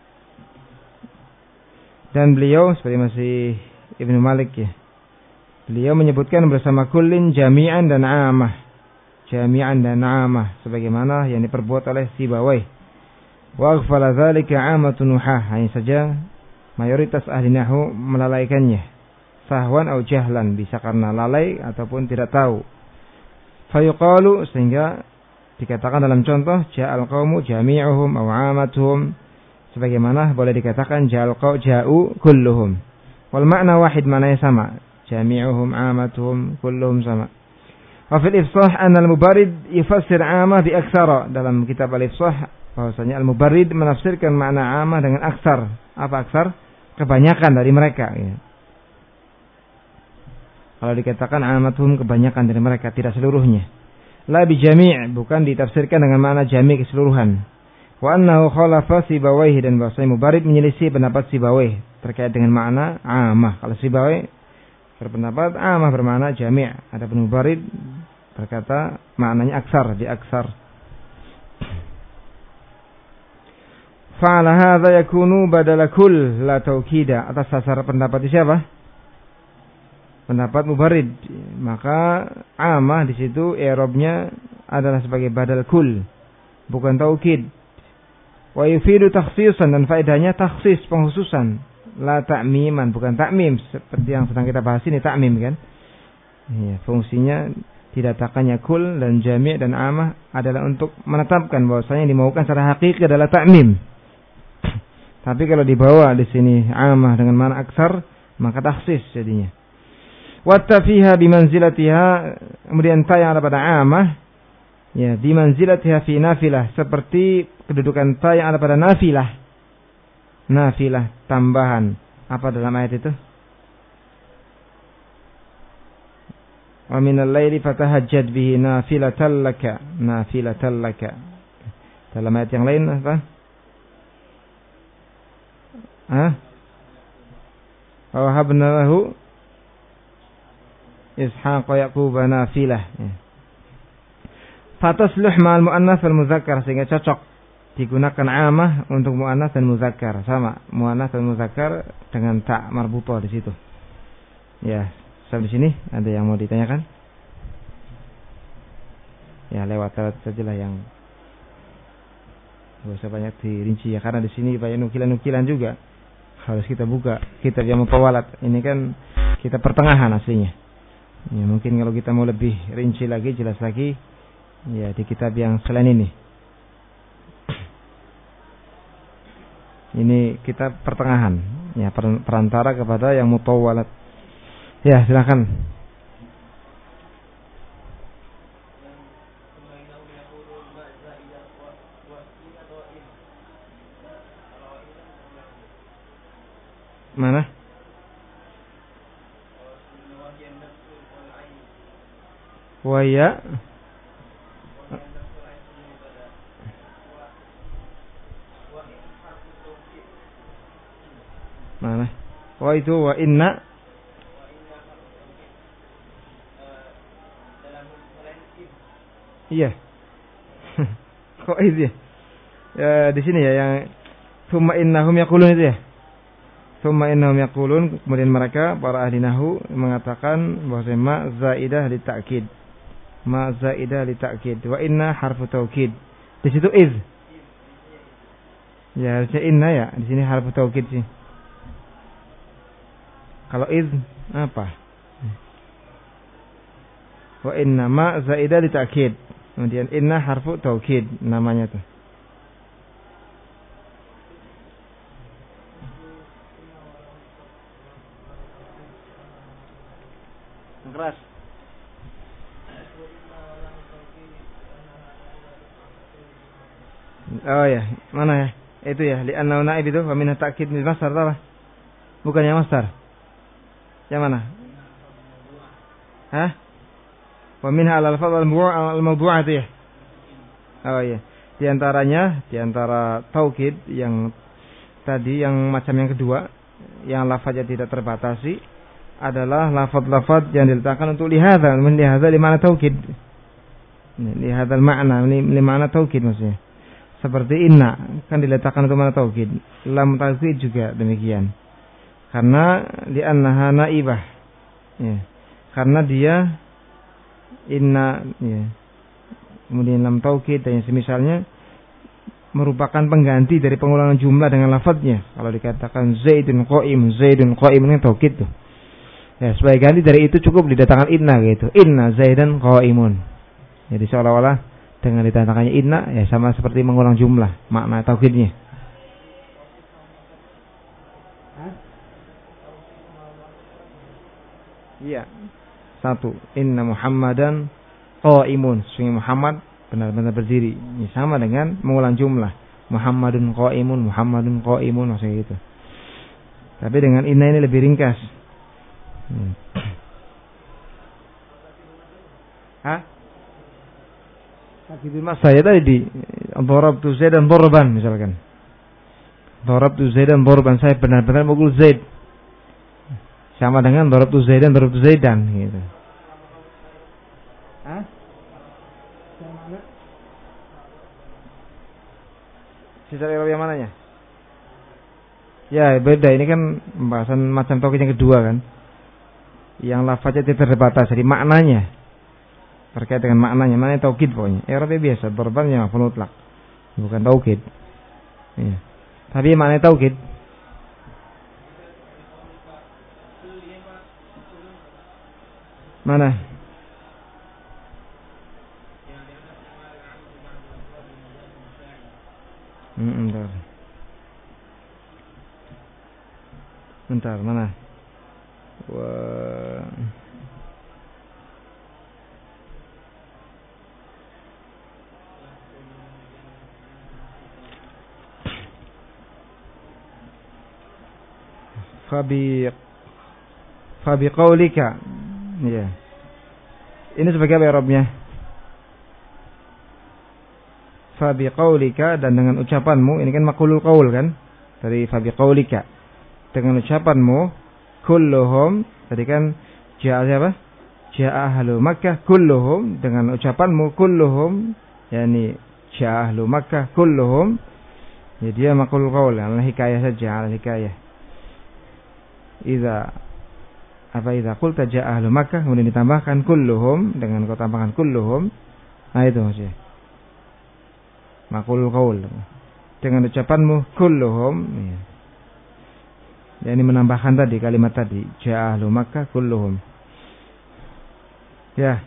dan beliau seperti masih Ibnu Malik ya, beliau menyebutkan bersama kullin jami'an dan 'amah, jami'an dan 'amah, sebagaimana yang diperbuat oleh Sibawayh. Wa aghfala dzalika 'amatun nuhah, hanya saja mayoritas ahli nahwu melalaikannya, sahwan atau jahlan, bisa karena lalai ataupun tidak tahu. Fayuqalu, sehingga dikatakan dalam contoh ja'al qaumu jami'uhum aw 'amatuhum, sebagaimana boleh dikatakan ja'al qau ja'u kulluhum. Wal makna wahid, maknanya sama, jami'uhum 'amatuhum kulluhum sama. Wa fil ifsah anna al-mubarrid yufassir 'amah bi aktsara, dalam kitab al-ifsah bahwasanya al-mubarrid menafsirkan makna 'amah dengan aksar. Apa aksar? Kebanyakan dari mereka ya. Kalau dikatakan 'amatuhum, kebanyakan dari mereka, tidak seluruhnya. La bi jami', bukan ditafsirkan dengan makna jami' keseluruhan. Wa annahu khalafa Sibawayh, dan bahwasanya Mubarid menyelisih pendapat Sibawayh terkait dengan makna 'amah. Kalau Sibawayh berpendapat 'amah bermakna jami', adapun Mubarid berkata maknanya aksar, di aksar. Fa'ala hadza yakunu badala kull la taukida, atas dasar pendapat siapa? Pendapat Mubarid, maka 'amah di situ i'rabnya adalah sebagai badal kul, bukan taukid. Wa yufidu takhsisan, dan faedahnya takhsis, penghususan, la ta'miman, bukan ta'mim seperti yang sedang kita bahas ini, ta'mim kan. Ya, fungsinya didatakannya kul dan jami' dan 'amah adalah untuk menetapkan bahwasanya yang dimaukan secara hakiki adalah ta'mim. Tapi kalau dibawa di sini 'amah dengan makna aksar, maka takhsis jadinya. Watta fiha bimanzilatiha, kemudian ta yang ada pada 'amah ya, bimanzilatiha fi nafilah, seperti kedudukan ta yang ada pada nafilah. Nafilah, tambahan. Apa dalam ayat itu? Wa minal laili fatahajjad bihi nafilatan laka. Nafilatan laka. Dalam ayat yang lain apa? Hah? Wa wahabna lahu Ishaq wa Yaqub nafilah. Fatasluh ma'al mu'annas wal muzakkar, sehingga cocok digunakan amah untuk mu'annas dan muzakkar. Sama, mu'annas dan muzakkar dengan ta' marbuthah di situ. Ya, sampai di sini ada yang mau ditanyakan? Ya, lewat-lewat sajalah yang enggak usah banyak dirinci ya, karena di sini banyak nukilan-nukilan juga. Harus kita buka kitab yang mupawalat. Ini kan kita pertengahan aslinya. Ya, mungkin kalau kita mau lebih rinci lagi, jelas lagi, ya di kitab yang selain ini. Ini kitab pertengahan, ya perantara kepada yang mutawalat. Ya, silakan. Mana? Waya mana? Wa itu wa inna iya. Kok itu ya? Ya di sini ya yang summa innahum yaqulun itu ya. Summa innahum yaqulun, kemudian mereka para ahli nahwu mengatakan bahwa ma zaidah li ta'kid. Ma zaidah li ta'kid wa inna harfu taukid. Di situ iz. Ya harusnya inna ya, di sini harfu taukid sih. Kalau iz apa? Wa inna ma zaidah li ta'kid. Kemudian inna harfu taukid namanya tuh. Keras. Oh ya, mana ya? Itu ya, li'annahu na'ib itu wa min ta'kid min masdar apa? Bukannya masdar. Yang mana? Hah? Wa minha al-alfaz al-mawdu'ah itu ya. Oh iya. Di antaranya, di antara taukid yang tadi yang macam yang kedua, yang lafaznya tidak terbatasi adalah lafaz-lafaz yang diletakkan untuk lihadza, min lihadza li ma'na taukid. Lihadzal ma'na, li ma'na taukid maksudnya. Seperti inna kan diletakkan untuk makna taukid. Lam taukid juga demikian. Karena li'annaha naibah. Ya. Karena dia inna ya. Kemudian lam taukid dan semisalnya merupakan pengganti dari pengulangan jumlah dengan lafadznya. Kalau dikatakan Zaidun qa'im, Zaidun qa'im ini taukid tuh. Ya, sebagai ganti dari itu cukup didatangkan inna gitu. Inna Zaidan qa'imun. Jadi seolah-olah dengan didatangkannya inna ya sama seperti mengulang jumlah makna taukidnya. Iya. Satu, inna Muhammadan qa'imun. Sungguh Muhammad benar-benar berdiri. Ini sama dengan mengulang jumlah. Muhammadun qa'imun, Muhammadun qa'imun maksudnya gitu. Tapi dengan inna ini lebih ringkas. Hmm. Hah? Takidul mas saya tadi di darabtu Zaidan darban misalkan. Darabtu Zaidan darban, saya benar-benar memukul Zaid. Sama dengan darabtu Zaidan darabtu Zaidan gitu. Hah? Yang mana? Sisa Arab yang mananya? Ya beda, ini kan pembahasan macam taukid yang kedua kan. Yang lafaznya tidak terbatas dari maknanya. Terkait dengan maknanya, maknanya taukid pokoknya. Arabnya biasa, darban yang mutlak. Bukan taukid. Ya. Tapi maknanya taukid. Mana? Hmm, bentar. Bentar, mana? Wah. Fabi Fabi qaulika. Ya. Ini sebagai apa i'rabnya? Fa biqaulika, dan dengan ucapanmu, ini kan maqulul qaul kan? Dari fa biqaulika. Dengan ucapanmu kulluhum, tadi kan ja'a siapa? Ja'a ahlu Makkah kulluhum, dengan ucapanmu kulluhum, yakni ja'a ahlu Makkah kulluhum. Ya dia maqulul qaul, al-hikayah saja, al-hikayah. Idza apa idza qulta ja'a ahlu Makkah, kemudian ditambahkan kulluhum, dengan kau tambahkan kulluhum. Nah itu maksudnya. Maqulul qaul. Dengan ucapanmu kulluhum, ya. Ya ini menambahkan tadi kalimat tadi, ja'a ahlu Makkah kulluhum. Ya.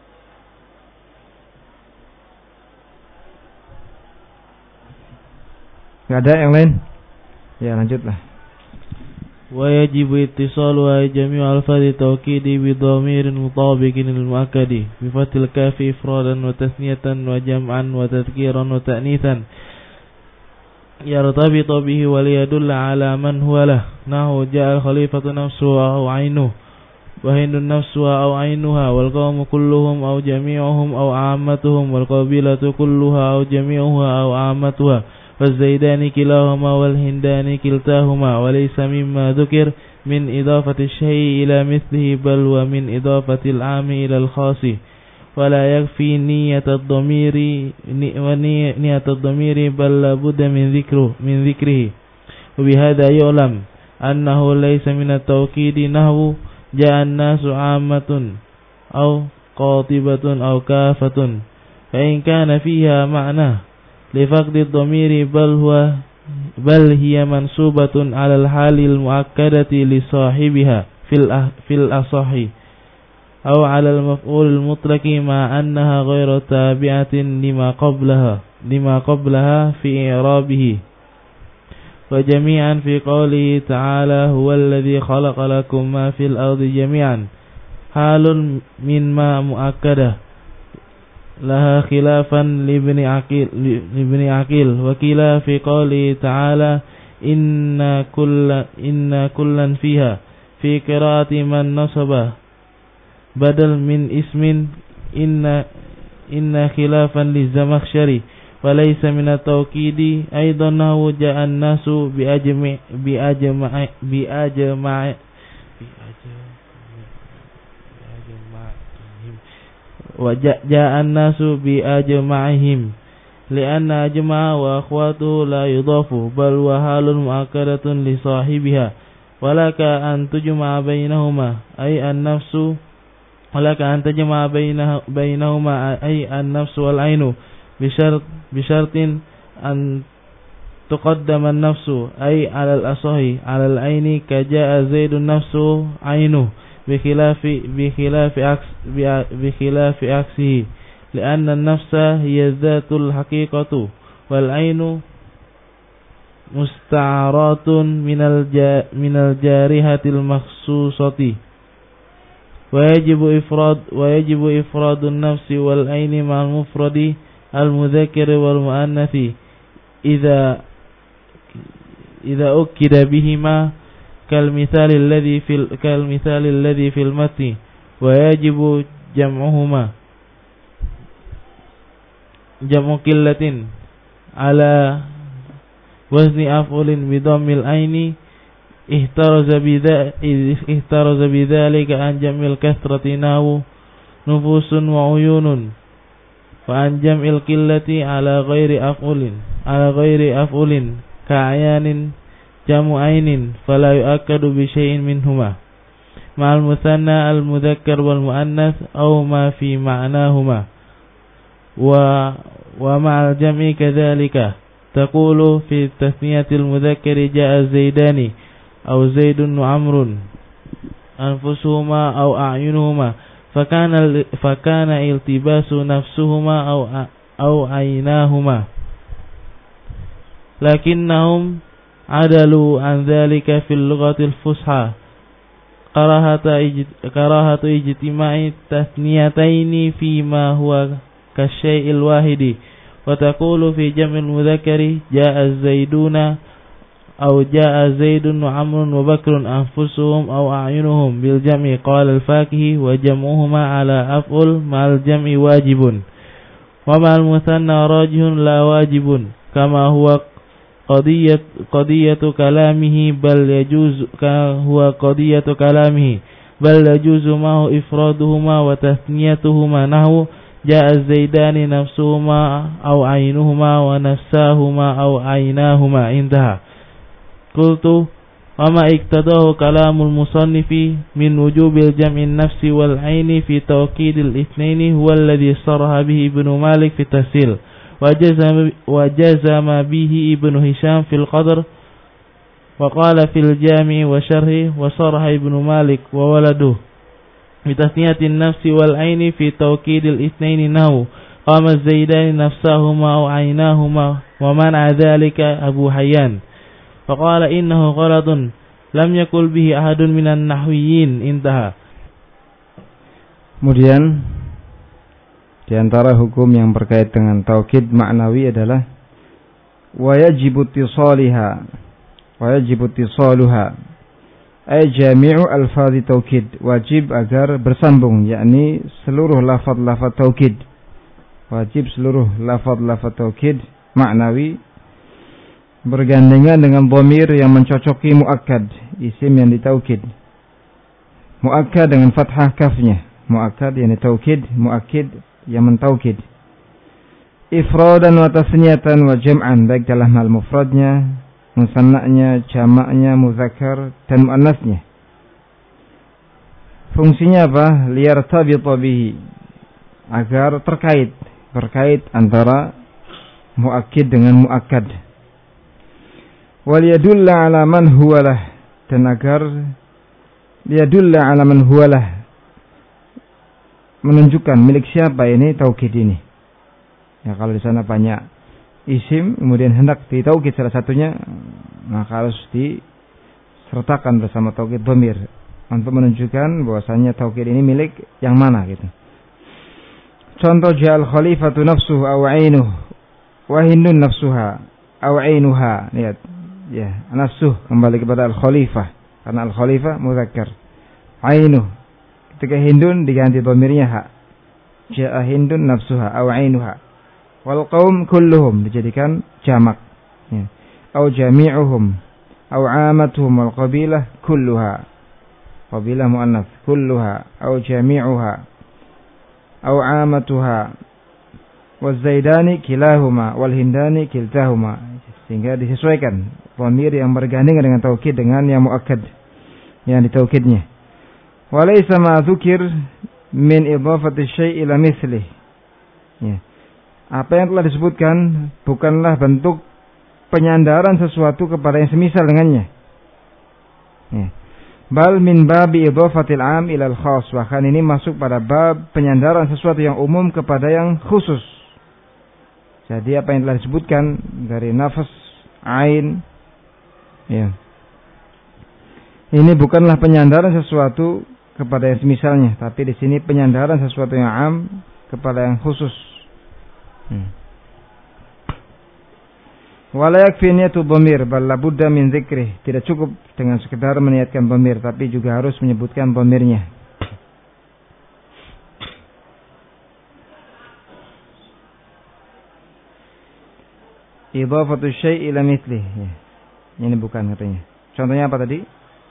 Enggak ada yang lain? Ya, lanjutlah. Wa yajibu ittisaluha jami'u alfadhi tawkidi bi dhamirin mutabiqin lil muakkadi bi fathil kafi ifradan wa tasniyatan wa jam'an wa tadhkiran wa ta'nitsan yartabitu bihi wa liyadulla ala man huwa lah nahu ja'al khalifatu nafsuhu aw 'ainuhu wa hindun nafsuha aw 'ainuha wal qawmu kulluhum aw jami'uhum aw 'ammatuhum wal qabilatu kulluha aw jami'uha aw 'ammatuha فالزيدان كلاهما والهندان كلتاهما وليس مما ذكر من إضافة الشيء إلى مثله بل ومن إضافة العام إلى الخاص ولا يكفي نية الضمير نية الضمير بل لابد من ذكره من ذكره وبهذا يعلم أنه ليس من التوكيد نحو جاء الناس عامة أو قاطبة أو كافة فإن كان فيها معنى لفقد الضمير بل هو بل هي منصوبة على الحال المؤكدة لصاحبها في في الأصح أو على المفعول المطلق مع أنها غير تابعة لما قبلها لما قبلها في إعرابه وجميعا في قوله تعالى هو الذي خلق لكم ما في الأرض جميعا حال من ما مؤكدة laha khilafan libni aqil libni aqil wa qila fi qawli ta'ala inna kulla inna kullan fiha fi qiraati man nasaba badal min ismin inna inna khilafan lizamakhsyari wa laysa min at-tawkidi aidan nahu ja'an nasu bi ajmi bi ajma bi ajma wa ja'an nasu bi ajma'ihim li'anna ajma'a wa akhwatuhu la yudafu bal wa halun mu'akkadatun li sahibiha walaka an tujma'a bainahuma ay an-nafsu walaka an tajma'a bainahuma ay an-nafsu wal 'ainu bi syart bi syartin an tuqaddama an-nafsu ay 'ala al-asahi 'ala al-'aini ka ja'a zaidun nafsu 'ainuhu بخلاف بخلاف عكس بخلاف عكسه لأن النفس هي الذات الحقيقة والعين مستعارات من الجا من الجارحة المخصوصة ويجب إفراد ويجب إفراد النفس والعين مع المفرد المذكر والمؤنث إذا إذا أكد بهما كالمثال الذي في كالمثال الذي في المتن ويجب جمعهما جمع قلة على وزن أفعل بضم العين احترز بذلك احترز بذلك عن جمع الكثرة نحو نفوس وعيون وعن جمع القلة على غير أفعل على غير أفعل كعيان جمع عين فلا يؤكد بشيء منهما مع المثنى المذكر والمؤنث أو ما في معناهما و ومع الجمع كذلك تقول في تثنية المذكر جاء زيدان أو زيد وعمر أنفسهما أو أعينهما فكان فكان التباس نفسهما أو أو عيناهما لكنهم عدلوا عن ذلك في اللغة الفصحى كراهة اجتماع التثنيتين فيما هو كالشيء الواحد وتقول في جمع المذكر جاء الزيدون أو جاء زيد وعمر وبكر أنفسهم أو أعينهم بالجمع قال الفاكهي وجمعهما على أفعل مع الجمع واجب ومع المثنى راجح لا واجب كما هو قضية قضية كلامه بل يجوز هو قضية كلامه بل يجوز معه إفرادهما وتثنيتهما نحو جاء الزيدان نفسهما أو عينهما ونفساهما أو عيناهما انتهى. قلت وما اقتضاه كلام المصنف من وجوب الجمع النفس والعين في توكيد الاثنين هو الذي صرح به ابن مالك في التفسير وجزم, وجزم به ابن هشام في القدر وقال في الجامع وشرحه وصرح ابن مالك وولده بتثنية النفس والعين في توكيد الاثنين نحو قام الزيدان نفسهما أو عيناهما ومنع ذلك أبو حيان فقال إنه غلط لم يقل به أحد من النحويين انتهى. Kemudian di antara hukum yang berkait dengan taukid maknawi adalah wajibu ittisaliha wajibu ittisaluha ay jami'u alfadhi taukid, wajib agar bersambung, yakni seluruh lafaz-lafaz taukid, wajib seluruh lafaz-lafaz taukid maknawi bergandengan dengan dhamir yang mencocoki muakkad, isim yang ditaukid. Muakkad dengan fathah kafnya, muakkad yang ditaukid, muakkid yang mentaukid. Ifradan wa tasniyatan wa jam'an, baik dalam hal mufradnya, musanna'nya, jamaknya, muzakkar dan muannasnya. Fungsinya apa? Liyartabita bihi, agar terkait, berkait antara muakkid dengan muakkad. Wal yadulla ala man huwalah, dan agar yadulla ala man huwalah, menunjukkan milik siapa ini taukid ini. Ya, kalau di sana banyak isim kemudian hendak ditaukid salah satunya, maka harus disertakan bersama taukid dhamir untuk menunjukkan bahwasanya taukid ini milik yang mana gitu. Contoh ja'al khalifatu nafsuhu aw 'ainuhu wa hindun nafsuha aw 'ainuha. Lihat. Ya, nafsuh kembali kepada al-khalifah karena al-khalifah muzakkar. Ainuh ketika hindun diganti dhamirnya ha. Ja'a hindun nafsuha aw 'ainuha. Wal qaum kulluhum dijadikan jamak. Ya. Aw jami'uhum aw 'amatuhum wal qabilah kulluha. Qabilah muannats kulluha aw jami'uha aw 'amatuha. Waz zaidani kilahuma wal hindani kiltahuma. Sehingga disesuaikan dhamir yang bergandengan dengan taukid dengan yang muakkad yang ditaukidnya. Walaysa ma dzukir min idhafati syai' ila mithlih. Ya. Apa yang telah disebutkan bukanlah bentuk penyandaran sesuatu kepada yang semisal dengannya. Ya. Bal min babi idhafatil 'am ila al-khas, bahkan ini masuk pada bab penyandaran sesuatu yang umum kepada yang khusus. Jadi apa yang telah disebutkan dari nafas, ain, ya, ini bukanlah penyandaran sesuatu kepada yang semisalnya, tapi di sini penyandaran sesuatu yang am kepada yang khusus. Wala yakfi niyatu dhamir bal la budda min dzikrih, tidak cukup dengan sekedar meniatkan dhamir, tapi juga harus menyebutkan dhamirnya. Idhafatu syai' ila mithlih. Ya. Ini bukan katanya. Contohnya apa tadi?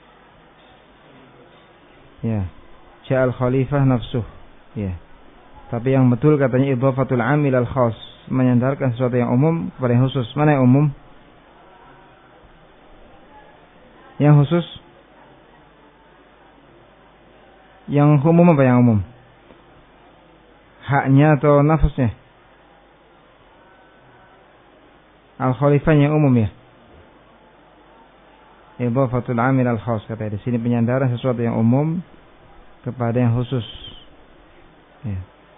Ya. Ja'al khalifah nafsuh. Ya. Tapi yang betul katanya idhafatul 'am ila al-khas, menyandarkan sesuatu yang umum kepada yang khusus. Mana yang umum? Yang khusus? Yang umum apa yang umum? Haknya atau nafasnya? Al-khalifah yang umum ya. Idhafatul 'am ila al-khas, kata di sini penyandaran sesuatu yang umum kepada yang khusus. Ya.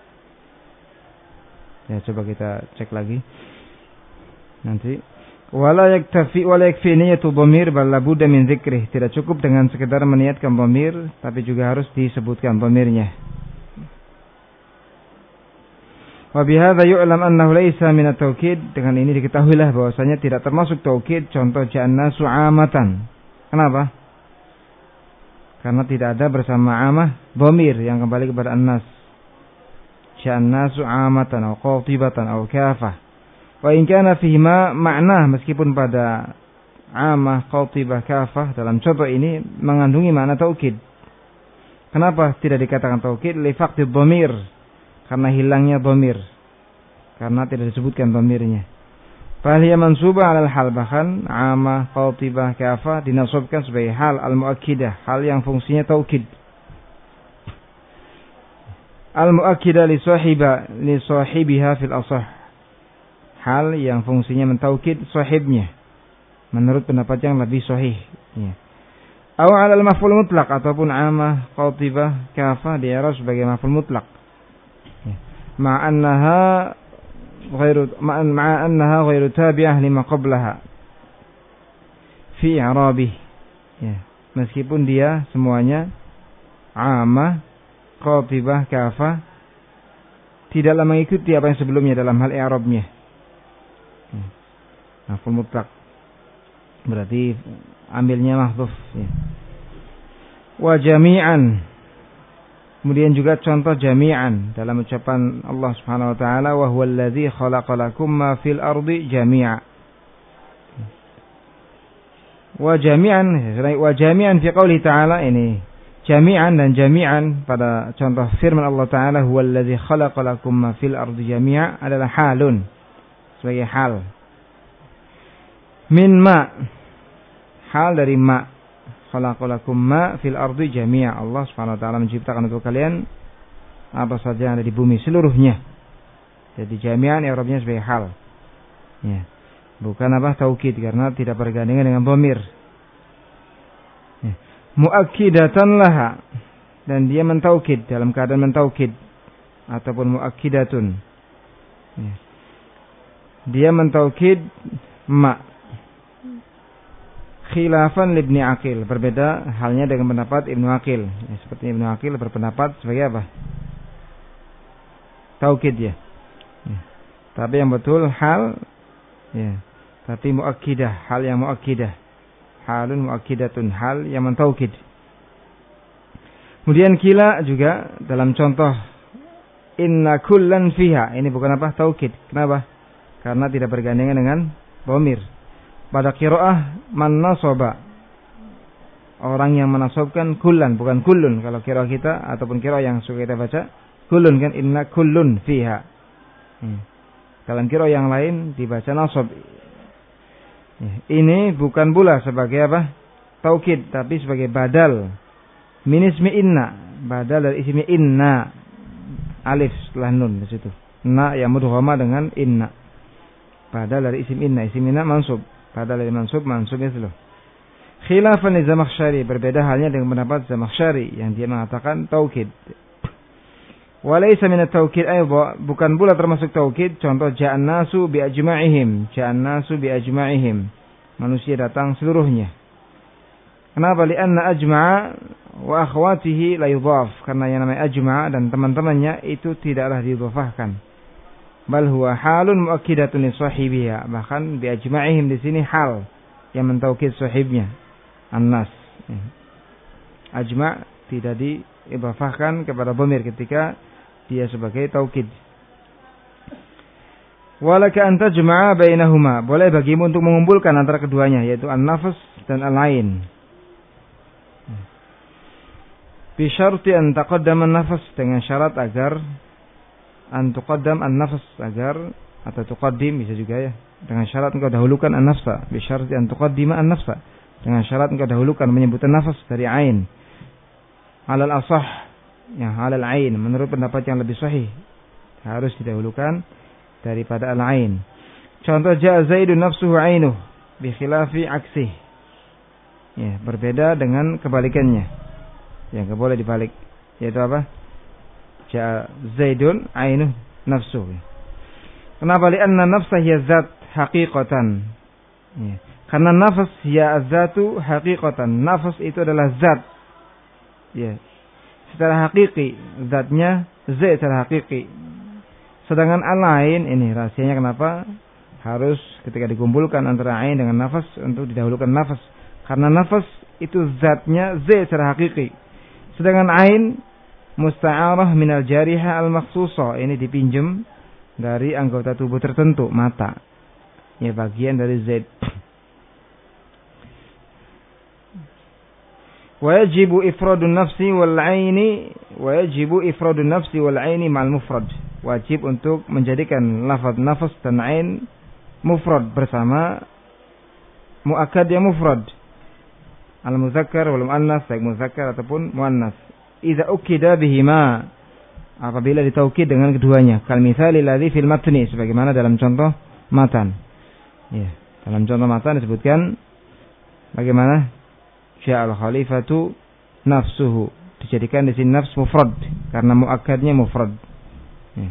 Ya, coba kita cek lagi. Nanti wala yaktafi wala yakfi niyatu dhamir bal la budda min dzikrih. Tidak cukup dengan sekedar meniatkan dhamir, tapi juga harus disebutkan dhamirnya. Wa bihadza yu'lam annahu laysa min at-taukid. Dengan ini diketahuilah bahwasanya tidak termasuk taukid. Contoh ja'annasu 'amatan. Kenapa? Karena tidak ada bersama amah dhamir yang kembali kepada annas. Ja'annasu 'amatan aw qatibatan aw kafah. Wa in kana fihi ma ma'na, meskipun pada amah, qatibah, kafah dalam contoh ini mengandungi makna taukid. Kenapa tidak dikatakan taukid? Li faqdi dhamir. Karena hilangnya dhamir. Karena tidak disebutkan dhamirnya. Fa hiya mansubah 'alal hal, bahkan amah, qatibah, kafah dinasabkan sebagai hal al-muakkidah, hal yang fungsinya taukid. Al-muakkidah li sahiba li sahibiha fil asah. Hal yang fungsinya mentaukid sahibnya menurut pendapat yang lebih sahih. Ya. Aw 'alal maf'ul mutlaq, ataupun amah, qatibah, kafah di'rab sebagai maf'ul mutlaq. Ma'annaha ghairu ma'annaha ghairu tabi'ah lima qablaha fi i'rabih. Ya, meskipun dia semuanya amah, qatibah, kafah tidaklah mengikuti apa yang sebelumnya dalam hal i'rabnya. Ya. Maf'ul mutlaq berarti ambilnya mahdhuf, ya. Wa jami'an. Kemudian juga contoh jami'an dalam ucapan Allah Subhanahu wa taala, wa huwal ladzi khalaqalakum ma fil ardi jami'a. Wa jami'an, wa jami'an fi qouli ta'ala, ini jami'an dan jami'an pada contoh firman Allah taala, huwal ladzi khalaqalakum ma fil ardi jami'a adalah halun, sebagai hal. Min ma, hal dari ma. Khalaqalakum ma fil ardi jami'a. Allah Subhanahu wa taala menciptakan untuk kalian apa saja yang ada di bumi seluruhnya. Jadi jami'an i'rabnya sebagai hal. Ya. Bukan apa taukid, karena tidak bergandengan dengan dhamir. Ya. Muakkidatan laha, dan dia mentaukid, dalam keadaan mentaukid, ataupun muakkidatun. Ya. Dia mentaukid ma. Khilafan Ibnu Aqil, berbeda halnya dengan pendapat Ibnu Aqil. Ya, seperti Ibnu Aqil berpendapat sebagai apa? Taukid, ya. Ya. Tapi yang betul hal, ya. Tapi muakkidah, hal yang muakkidah. Halun muakkidatun, hal yang mentaukid. Kemudian kila juga dalam contoh inna kullan fiha, ini bukan apa? Taukid. Kenapa? Karena tidak bergandengan dengan dhamir. Pada qiraah man nasaba, orang yang menasabkan kullan, bukan kullun. Kalau qiraah kita ataupun qiraah yang suka kita baca kullun, kan inna kullun fiha. Hmm. Dalam qiraah yang lain dibaca nasab. Ini bukan pula sebagai apa? Taukid, tapi sebagai badal min ismi inna, badal dari ismi inna, alif setelah nun di situ. Na yang mudghamah dengan inna. Badal dari isim inna, isim inna mansub. Padahal dari mansub, mansubnya itu loh. Khilafan li Zamakhsyari, berbeda halnya dengan pendapat Zamakhsyari yang dia mengatakan taukid. Walaysa min at-taukid aidha, bukan pula termasuk taukid. Contoh ja'annasu bi ajma'ihim, ja'annasu bi ajma'ihim, manusia datang seluruhnya. Kenapa? Li'anna ajma'a wa akhwatihi la yudhaf, karena yang namanya ajma' dan teman-temannya itu tidaklah didhafahkan. Bal huwa halun muakkidatun li sahibiha, bahkan bi ajma'ihim di sini hal yang mentaukid sahibnya, annas. Ajma' tidak diidhafahkan kepada dhamir ketika dia sebagai taukid. Walaka an tajma'a bainahuma, boleh bagimu untuk mengumpulkan antara keduanya, yaitu an-nafs dan al-ain. Bi syarti an taqaddama an-nafs, dengan syarat agar an tuqaddam an-nafs, agar atau tuqaddim bisa juga, ya, dengan syarat engkau dahulukan an-nafsa, bi syarti an tuqaddima an-nafsa, dengan syarat engkau dahulukan menyebutkan nafas dari ain. Alal asah, ya, alal ain, menurut pendapat yang lebih sahih harus didahulukan daripada al-ain. Contoh ja'a Zaidun nafsuhu ainuh bi khilafi aksih, ya, berbeda dengan kebalikannya, yang enggak boleh dibalik, yaitu apa? Ja'a Zaidun ainuh nafsuhu. Kenapa? Li'anna nafsa hiya zat haqiqatan, ya. Karena nafas hiya zatu haqiqatan, nafas itu adalah zat, ya, secara hakiki, zatnya zat secara hakiki. Sedangkan al-ain ini rahasianya kenapa harus ketika dikumpulkan antara ain dengan nafas untuk didahulukan nafas, karena nafas itu zatnya z secara hakiki. Sedangkan ain musta'arah minal jarihah al-makhsusah, ini dipinjam dari anggota tubuh tertentu, mata. Ya, bagian dari z. Wajibu ifradun nafsi wal aini, wajibu ifradun nafsi wal aini ma'al mufrad. Wajib untuk menjadikan lafaz nafas dan ain mufrad bersama muakkad yang mufrad. Al-muzakkar wal muannas, baik muzakkar ataupun muannas. Idza ukida bihima, apabila ditaukid dengan keduanya. Kal mitsali alladzi fil matni, sebagaimana dalam contoh matan. Ya, dalam contoh matan disebutkan bagaimana ja'al khalifatu nafsuhu, dijadikan di sini nafs mufrad karena muakkadnya mufrad. Ya.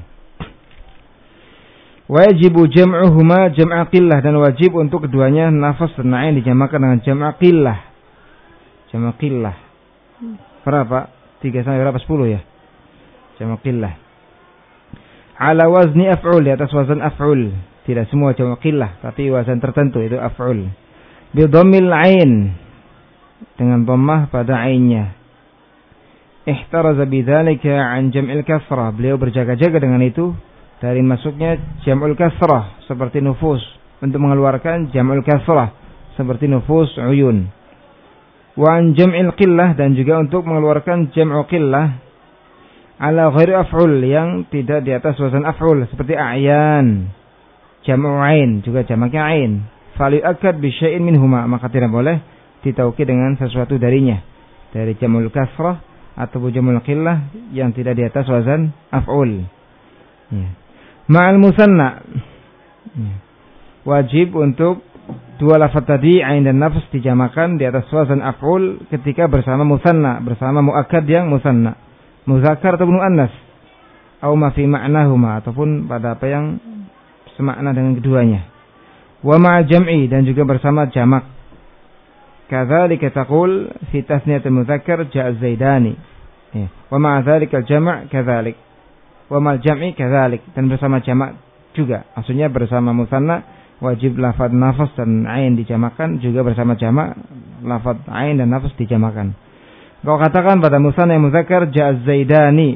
Wajibu jam'uhuma jam'a qillah, dan wajib untuk keduanya nafas dan ain dijamakan dengan jam'a qillah. Jam'a qillah. Berapa? tiga sampai berapa? sepuluh ya. Jam'a qillah. Ala wazni af'ul, di atas wazan af'ul. Tidak semua jam'a qillah, tapi wazan tertentu itu af'ul. Bi dhammil ain, dengan dhammah pada ainnya. Ihtaraza bidzalika an jam'il kasrah, beliau berjaga-jaga dengan itu dari masuknya jam'ul kasrah seperti nufus, untuk mengeluarkan jam'ul kasrah seperti nufus uyun. Wa an jam'il qillah, dan juga untuk mengeluarkan jam'u qillah ala ghairi af'ul, yang tidak di atas wazan af'ul, seperti a'yan, jam'u ain, juga jamaknya ain. Fal yu'akkad bi syai'in minhuma, maka tidak boleh ditaukid dengan sesuatu darinya, dari jam'ul kasrah atau jam'ul qillah yang tidak di atas wazan af'ul. Ya. Ma'al musanna, ya. Wajib untuk dua lafaz tadi ain dan nafs dijamakan di atas wazan af'ul ketika bersama musanna, bersama muakkad yang musanna, muzakkar ataupun muannas, atau ma fi ma'nahuma, ataupun pada apa yang semakna dengan keduanya. Wa ma'al jam'i, dan juga bersama jamak. Kadzalika taqul fi tasniyatil mudzakkar ja'a zaidani. Ya. Wa ma'a dzalika al-jam' kadzalik. Wa ma'al jam'i kadzalik, dan bersama jamak juga. Maksudnya bersama musanna wajib lafaz nafas dan ain dijamakan, juga bersama jamak lafaz ain dan nafas dijamakan. Kau katakan pada musanna yang mudzakkar ja'a zaidani.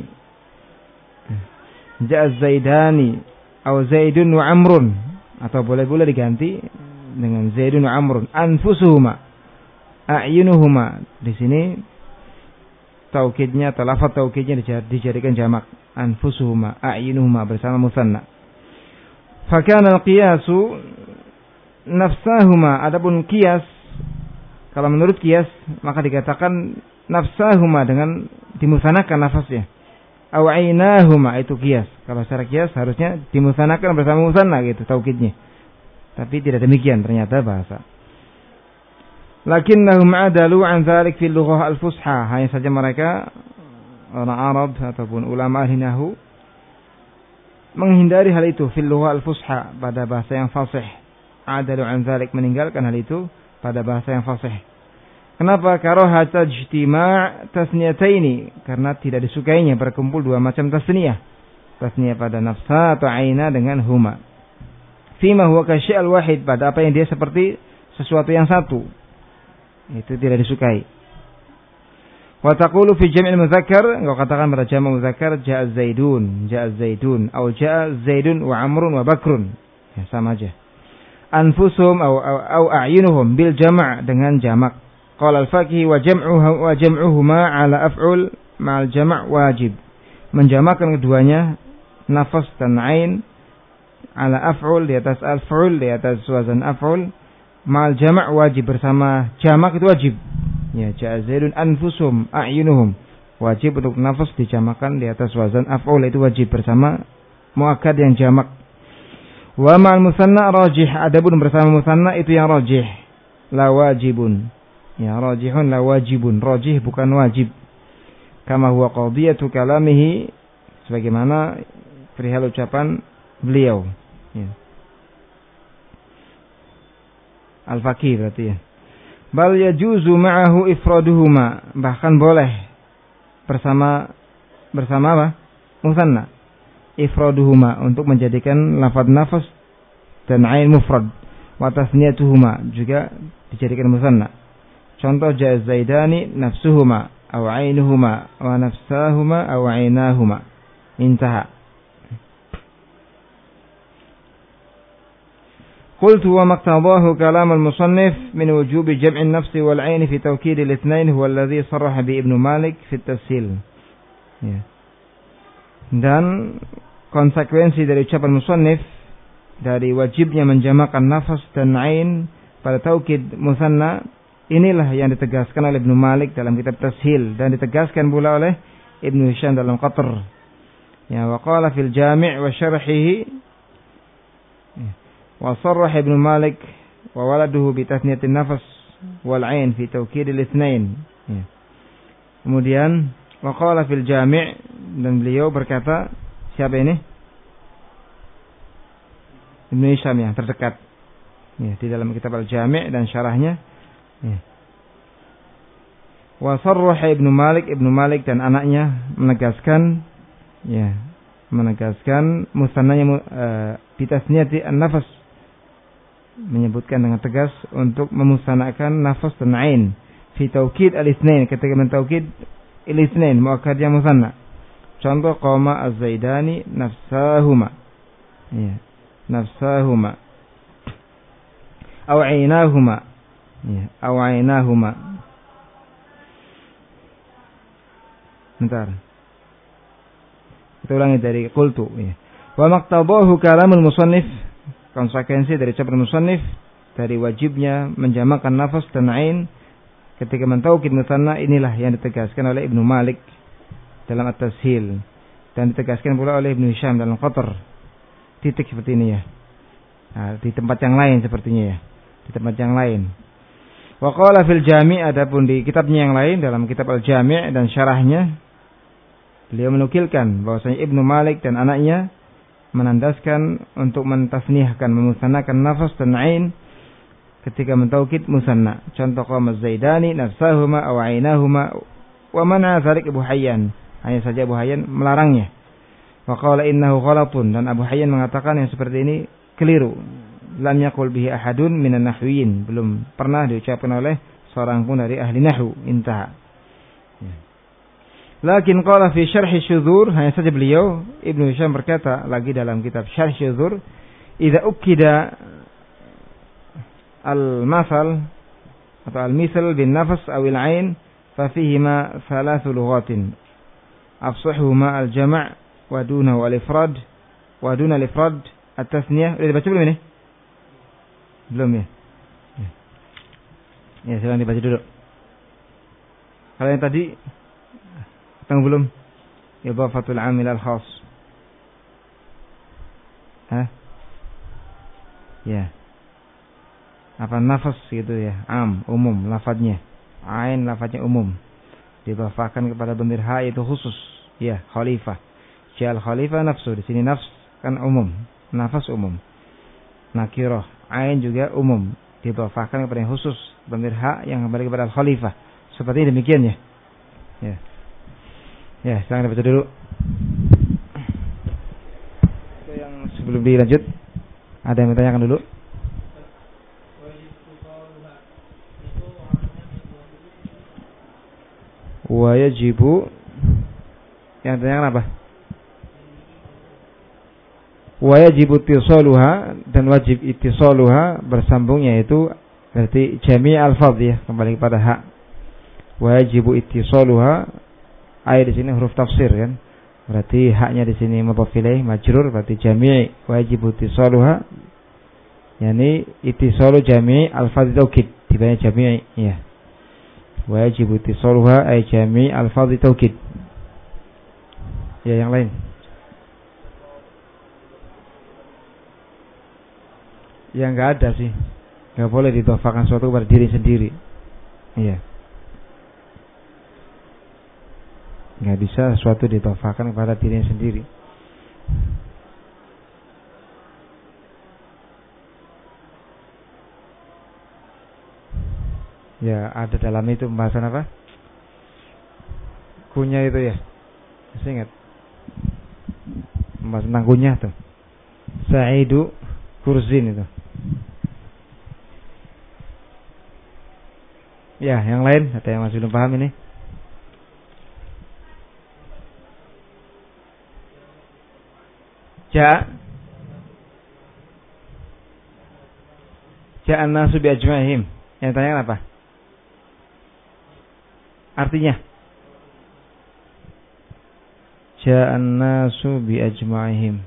Ja'a zaidani atau zaidun wa amrun, atau boleh-boleh diganti dengan zaidun wa amrun. Anfusuhuma, a'yunuhuma, di sini taukidnya atau lafaz taukidnya dijadikan jamak, anfusuhuma, a'yunuhuma bersama musanna. Fakana al-qiyasu nafsahuma, adapun qiyas, kalau menurut qiyas maka dikatakan nafsahuma dengan dimusanakan nafasnya. Aw aynahuma, itu qiyas. Kalau secara qiyas harusnya dimusanakan bersama musanna gitu taukidnya. Tapi tidak demikian ternyata bahasa. Lakinnahum adalu an dzalik fil lughah al-fusha, hanya saja mereka orang Arab ataupun ulama ahli nahwu menghindari hal itu fil lughah al-fusha, pada bahasa yang fasih. Adalu an dzalik, meninggalkan hal itu pada bahasa yang fasih. Kenapa? Karahata ijtima' tasniyataini, karena tidak disukainya berkumpul dua macam tasniyah. Tasniyah pada nafsa atau aina dengan huma. Fima huwa kasya'al wahid, pada apa yang dia seperti sesuatu yang satu. Itu tidak disukai. Wa taqulu fi jam'il mudzakkar, engkau katakan pada jamak mudzakkar ja'a zaidun, ja'a zaidun, atau ja'a zaidun wa amrun wa bakrun. Ya, sama aja. Anfusuhum au au a'yunuhum bil jama' dengan jamak. Qala al-faqih wa jam'uhu wa jam'uhuma 'ala af'ul ma'al jama' wajib. Menjamakkan keduanya nafas dan ain 'ala af'ul, di atas al-fa'ul, di atas wazan af'ul, ma'al jama' wajib, bersama jamak itu wajib. Ya, ja'a zaidun anfusum a'yunuhum, wajib untuk nafas dijamakan di atas wazan af'ul, itu wajib bersama muakkad yang jamak. Wa ma'al musanna rajih, adapun bersama musanna itu yang rajih, la wajibun. Ya, rajihun la wajibun, rajih bukan wajib. Kama huwa qadiyatu kalamihi, sebagaimana perihal ucapan beliau. Ya. Al-Faqih berarti ya. Bal yajuzu ma'ahu ifraduhuma, bahkan boleh bersama bersama apa? Musanna. ifraduhuma, untuk menjadikan lafaz nafas dan ain mufrad, wa tasniyatuhuma, juga dijadikan musanna. Contoh jaa zaidani nafsuhuma aw ainuhuma wa nafsahuma aw ainahuma. Intaha. قلت وما اقتضاه كلام المصنف من وجوب جمع النفس والعين في توكيد الاثنين هو الذي صرح به ابن مالك في التسهيل. Ya. Dan konsekuensi dari ucapan musannif dari wajibnya menjamakan nafas dan ain pada taukid musanna, inilah yang ditegaskan oleh Ibnu Malik dalam kitab Tashil, dan ditegaskan pula oleh Ibnu Hisham dalam Qatr. Ya, wa qala fil Jami' wa syarhihi wa sarrah Ibnu Malik wa waladuhu bi tasniyatin nafas wal ain fi taukid al-itsnain. Ya. Kemudian wa qala fil Jami', dan beliau berkata, siapa ini? Ibnu Hisham yang terdekat. Ya, di dalam kitab Al-Jami' dan syarahnya. Ya. Wa sarrah Ibnu Malik, Ibnu Malik dan anaknya menegaskan, ya, menegaskan musannanya uh, bitasniyati an-nafas, menyebutkan dengan tegas untuk memusanakan nafas dan ain fi taukid al-itsnain, ketika mentaukid al-itsnain muakkad yang musanna. Contoh qama az-zaidani nafsahuma, ya, nafsahuma aw ainahuma, ya, aw ainahuma. Bentar, kita ulangi dari qultu, ya. Wa maqtabahu kalamul musannif, konsekuensi dari ucapan musannif dari wajibnya menjamakan nafas dan ain ketika mentaukid musanna, inilah yang ditegaskan oleh Ibnu Malik dalam At-Tashil, dan ditegaskan pula oleh Ibnu Hisham dalam Qatr. Titik seperti ini, ya. Nah, di tempat yang lain sepertinya, ya. Di tempat yang lain. Wa qala fil Jami', adapun di kitabnya yang lain dalam kitab Al-Jami' dan syarahnya, beliau menukilkan bahwasanya Ibnu Malik dan anaknya menandaskan untuk mentasnihkan, memusanakan nafas dan ain ketika mentaukid musanna. Contoh qama zaidani nafsahuma aw ainahuma, wa mana dzalik Abu Hayyan, hanya saja Abu Hayyan melarangnya. Wa qala innahu ghalatun, dan Abu Hayyan mengatakan yang seperti ini keliru. Lam yaqul bihi ahadun minan nahwiyin, belum pernah diucapkan oleh seorang pun dari ahli nahwu. Intaha. Lakin qala fi syarh syudzur, hanya saja beliau Ibnu Hisham berkata lagi dalam kitab Syarh Syudzur, idza ukida al-masal atau al-misal bin nafas aw al-ain fa fihima thalathu lughatin afsahuhuma al-jam' wa dunahu al-ifrad wa duna al-ifrad at-tasniyah. Udah dibaca belum ini? Belum, ya? Ya, silakan dibaca dulu. Kalau yang tadi tahu belum? Idhafatul amil al-khas. Hah? Ya. Apa nafas gitu, ya? Am, umum lafadznya. Ain lafadznya umum. Didhafakan kepada dhamir ha, itu khusus. Ya, khalifah. Jal khalifah nafsu, di sini nafs kan umum. Nafas umum. Nakirah, ain juga umum. Didhafakan kepada yang khusus, dhamir ha yang kembali kepada al-khalifah. Seperti demikian, ya. Ya. Ya, silakan baca dulu. Yang sebelum dilanjut, ada yang bertanyakan dulu? Wa yajibu, yang tanyakan apa? Wa yajibu ittisaluha, dan wajib ittisaluha, bersambungnya itu berarti jami' al-fadh, ya, kembali kepada hak. Wa yajibu ittisaluha, ayat di sini huruf tafsir, kan? Berarti haknya di sini mudhaf ilaih majrur, berarti jami' wajib ittisaluha, yani ittisalu jami' al-fadh taukid, dibanya jami', ya. Wajib ittisaluha ay jami' al-fadh taukid. Ya, yang lain. Ya, enggak ada sih. Enggak boleh didhafakan suatu kepada diri sendiri. Iya. Nggak bisa sesuatu didhafakan kepada dirinya sendiri. Ya, ada dalam itu pembahasan apa? Kunya itu, ya. Masih ingat? pembahasan tentang kunyah tuh. Sa'idu Kurzin itu. Ya, yang lain ada yang masih belum paham ini? Ja Ja'an nasu bi ajma'ihim. Yang tanya apa? Artinya Ja'an nasu bi ajma'ihim.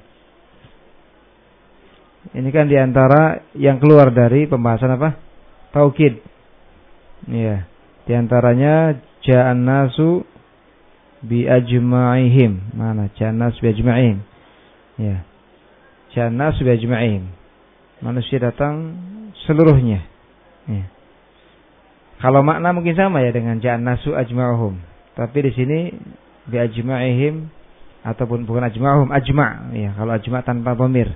Ini kan diantara yang keluar dari pembahasan apa? Taukid. Ya, diantaranya Ja'an nasu bi ajma'ihim. Mana Ja'an nasu bi ajma'ihim? Ya, Ja'an nasu bi ajma'ihim. Manusia datang seluruhnya. Ya. Kalau makna mungkin sama ya dengan Ja'an nasu ajma'uhum. Tapi di sini bi ajma'ihim ataupun bukan ajma'uhum, ajma'. Ya, kalau ajma' tanpa dhamir.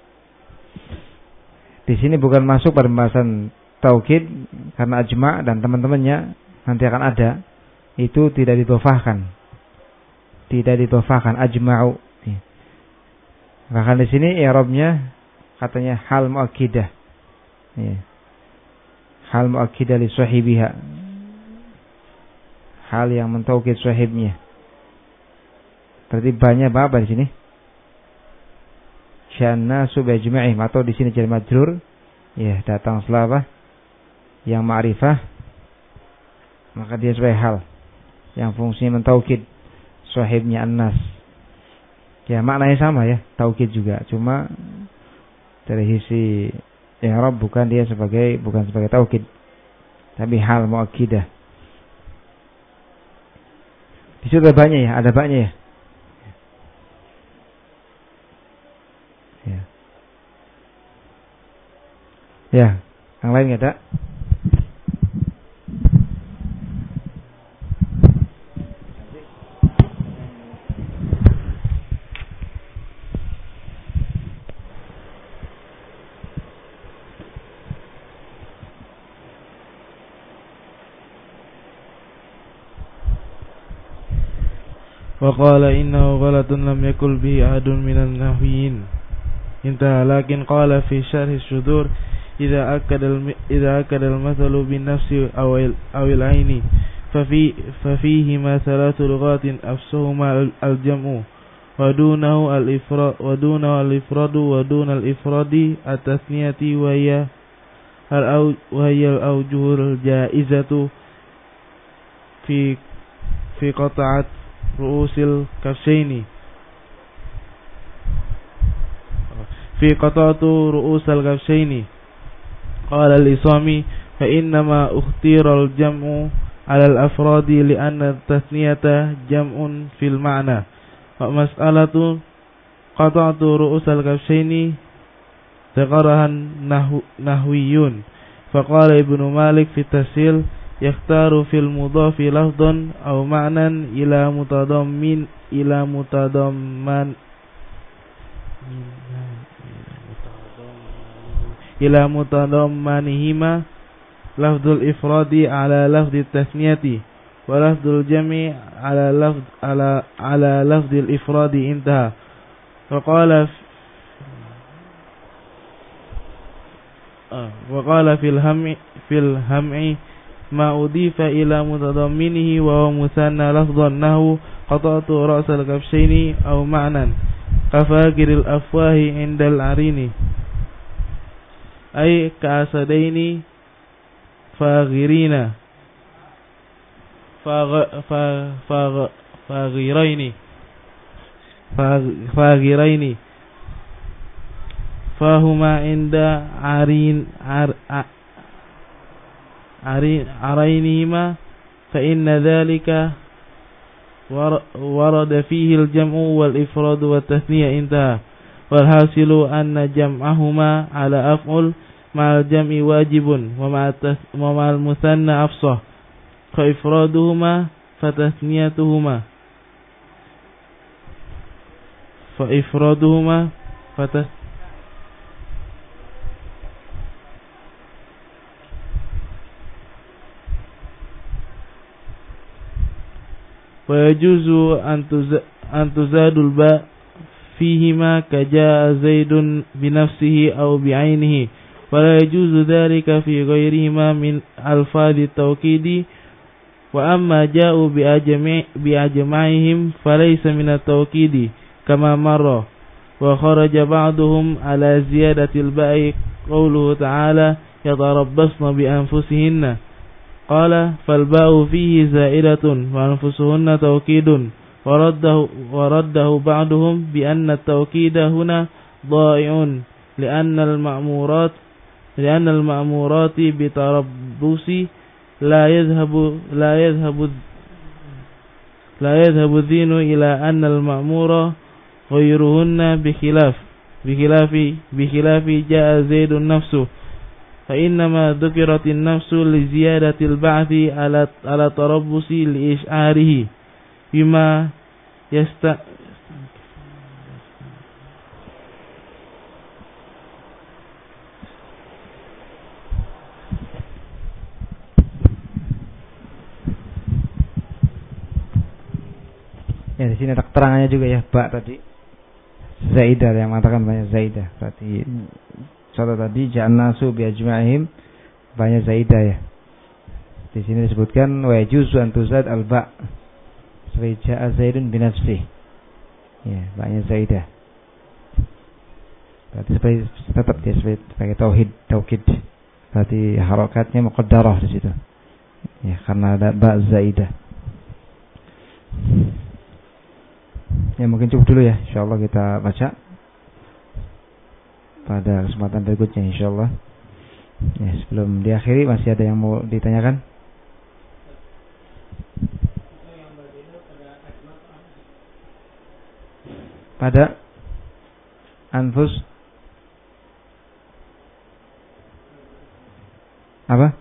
Di sini bukan masuk pada pembahasan taukid karena ajma' dan teman-temannya nanti akan ada, itu tidak didhofahkan. Tidak didhofahkan ajma'u. Ya. Bahkan di sini i'rabnya katanya hal muakkidah. Ya. Hal muakkidah li sahibiha. Hal yang mentaukid sahibnya. Berarti banyak apa di sini? Syana subajma'ih, atau di sini jar majrur. Ya, datang setelah apa? Yang ma'rifah. Maka dia sebagai hal yang fungsinya mentaukid sahibnya an-nas. Ya, maknanya sama ya, taukid juga. Cuma dari sisi i'rab bukan dia sebagai bukan sebagai taukid, tapi hal muakkidah. Di situ ada banyak ya, ada banyak ya. Ya. Ya, yang lain enggak ada? وقال إنه غلط لم يكن به أحد من النحويين انتهى. لكن قال في شرح الشذور إذا أكد إذا أكد المثل بالنفس أو أو العين ففي ففيهما ثلاث لغات أفصحهما الجمع ودونه الإفراد ودونه الإفراد ودون الإفراد التثنية وهي وهي الأوجه الجائزة في في قطعة رؤوس الكفشين في قطعة رؤوس الكفشين. قال الإصامي فإنما اختير الجمع على الأفراد لأن التثنية جمع في المعنى. ومسألة قطعة رؤوس الكفشين ذكرها النحويون. فقال ابن مالك في التسهيل يختار في المضاف لفظا أو معنى إلى متضمن إلى متضمن إلى متضمنهما لفظ الإفراد على لفظ التثنية ولفظ الجمع على لفظ على على لفظ الإفراد انتهى. وقال وقال في الهم في الهم ما أضيف إلى متضمنه وهو مثنى لفظا نحو قطعت رأس الكبشين أو معنى كفاجر الأفواه عند العرين أي كأسدين فاغرين فاغ فاغ فاغرين فاغرين فهما عند عرين عر عرينهما فإن ذلك ورد فيه الجمع والإفراد والتثنية انتهى. والحاصل أن جمعهما على أفعل مع الجمع واجب ومع المثنى أفصح فإفرادهما فتثنيتهما فإفرادهما فتثنيتهما ويجوز أن تزاد الباء فيهما كجاء زيد بنفسه أو بعينه ولا يجوز ذلك في غيرهما من ألفاظ التوكيد وأما جاءوا بأجمع بأجمعهم فليس من التوكيد كما مر وخرج بعضهم على زيادة الباء قوله تعالى يتربصن بأنفسهن قال فالباء فيه زائدة وأنفسهن توكيد ورده, ورده بعضهم بأن التوكيد هنا ضائع لأن المأمورات لأن المأمورات بتربص لا يذهب لا يذهب لا يذهب الذهن إلى أن المأمور غيرهن بخلاف بخلاف بخلاف جاء زيد نفسه فإنما ذكرت النفس لزيادة البعث على على تربص لإشعاره بما يست Ya, di sini ada keterangannya juga ya, ba tadi zaidah yang mengatakan banyak zaidah. Berarti contoh tadi ja'annasu biajma'ihim banyak zaidah ya. Di sini disebutkan wa yajuzu an tuzad al-ba. Sebagai ja'a zaidun bi nafsihi. Ya, banyak zaidah. Berarti sebagai tetap dia sebagai, sebagai tauhid, taukid. Berarti harakatnya muqaddarah di situ. Ya, karena ada ba zaidah. Ya, mungkin cukup dulu ya. Insyaallah kita baca pada kesempatan berikutnya insyaallah. Ya, sebelum diakhiri masih ada yang mau ditanyakan? Pada anfus apa?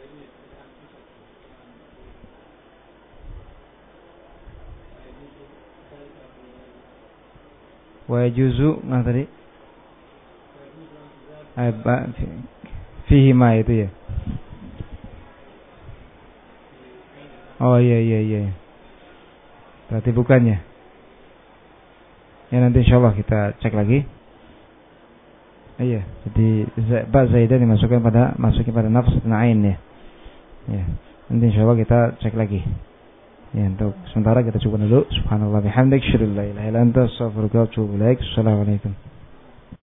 Wa yajuzu mana tadi? Apa fihi ma itu ya? Oh iya iya iya. Berarti bukannya. Ya nanti insyaallah kita cek lagi. Iya, jadi ba zaidah dimasukkan pada masukin pada nafs dan ain ya. Ya. Nanti insyaallah kita cek lagi. Ya, untuk sementara kita cukup dulu. Subhanallah bihamdik, syukur la ilaha illa anta, astaghfiruka wa atubu ilaik. Assalamualaikum.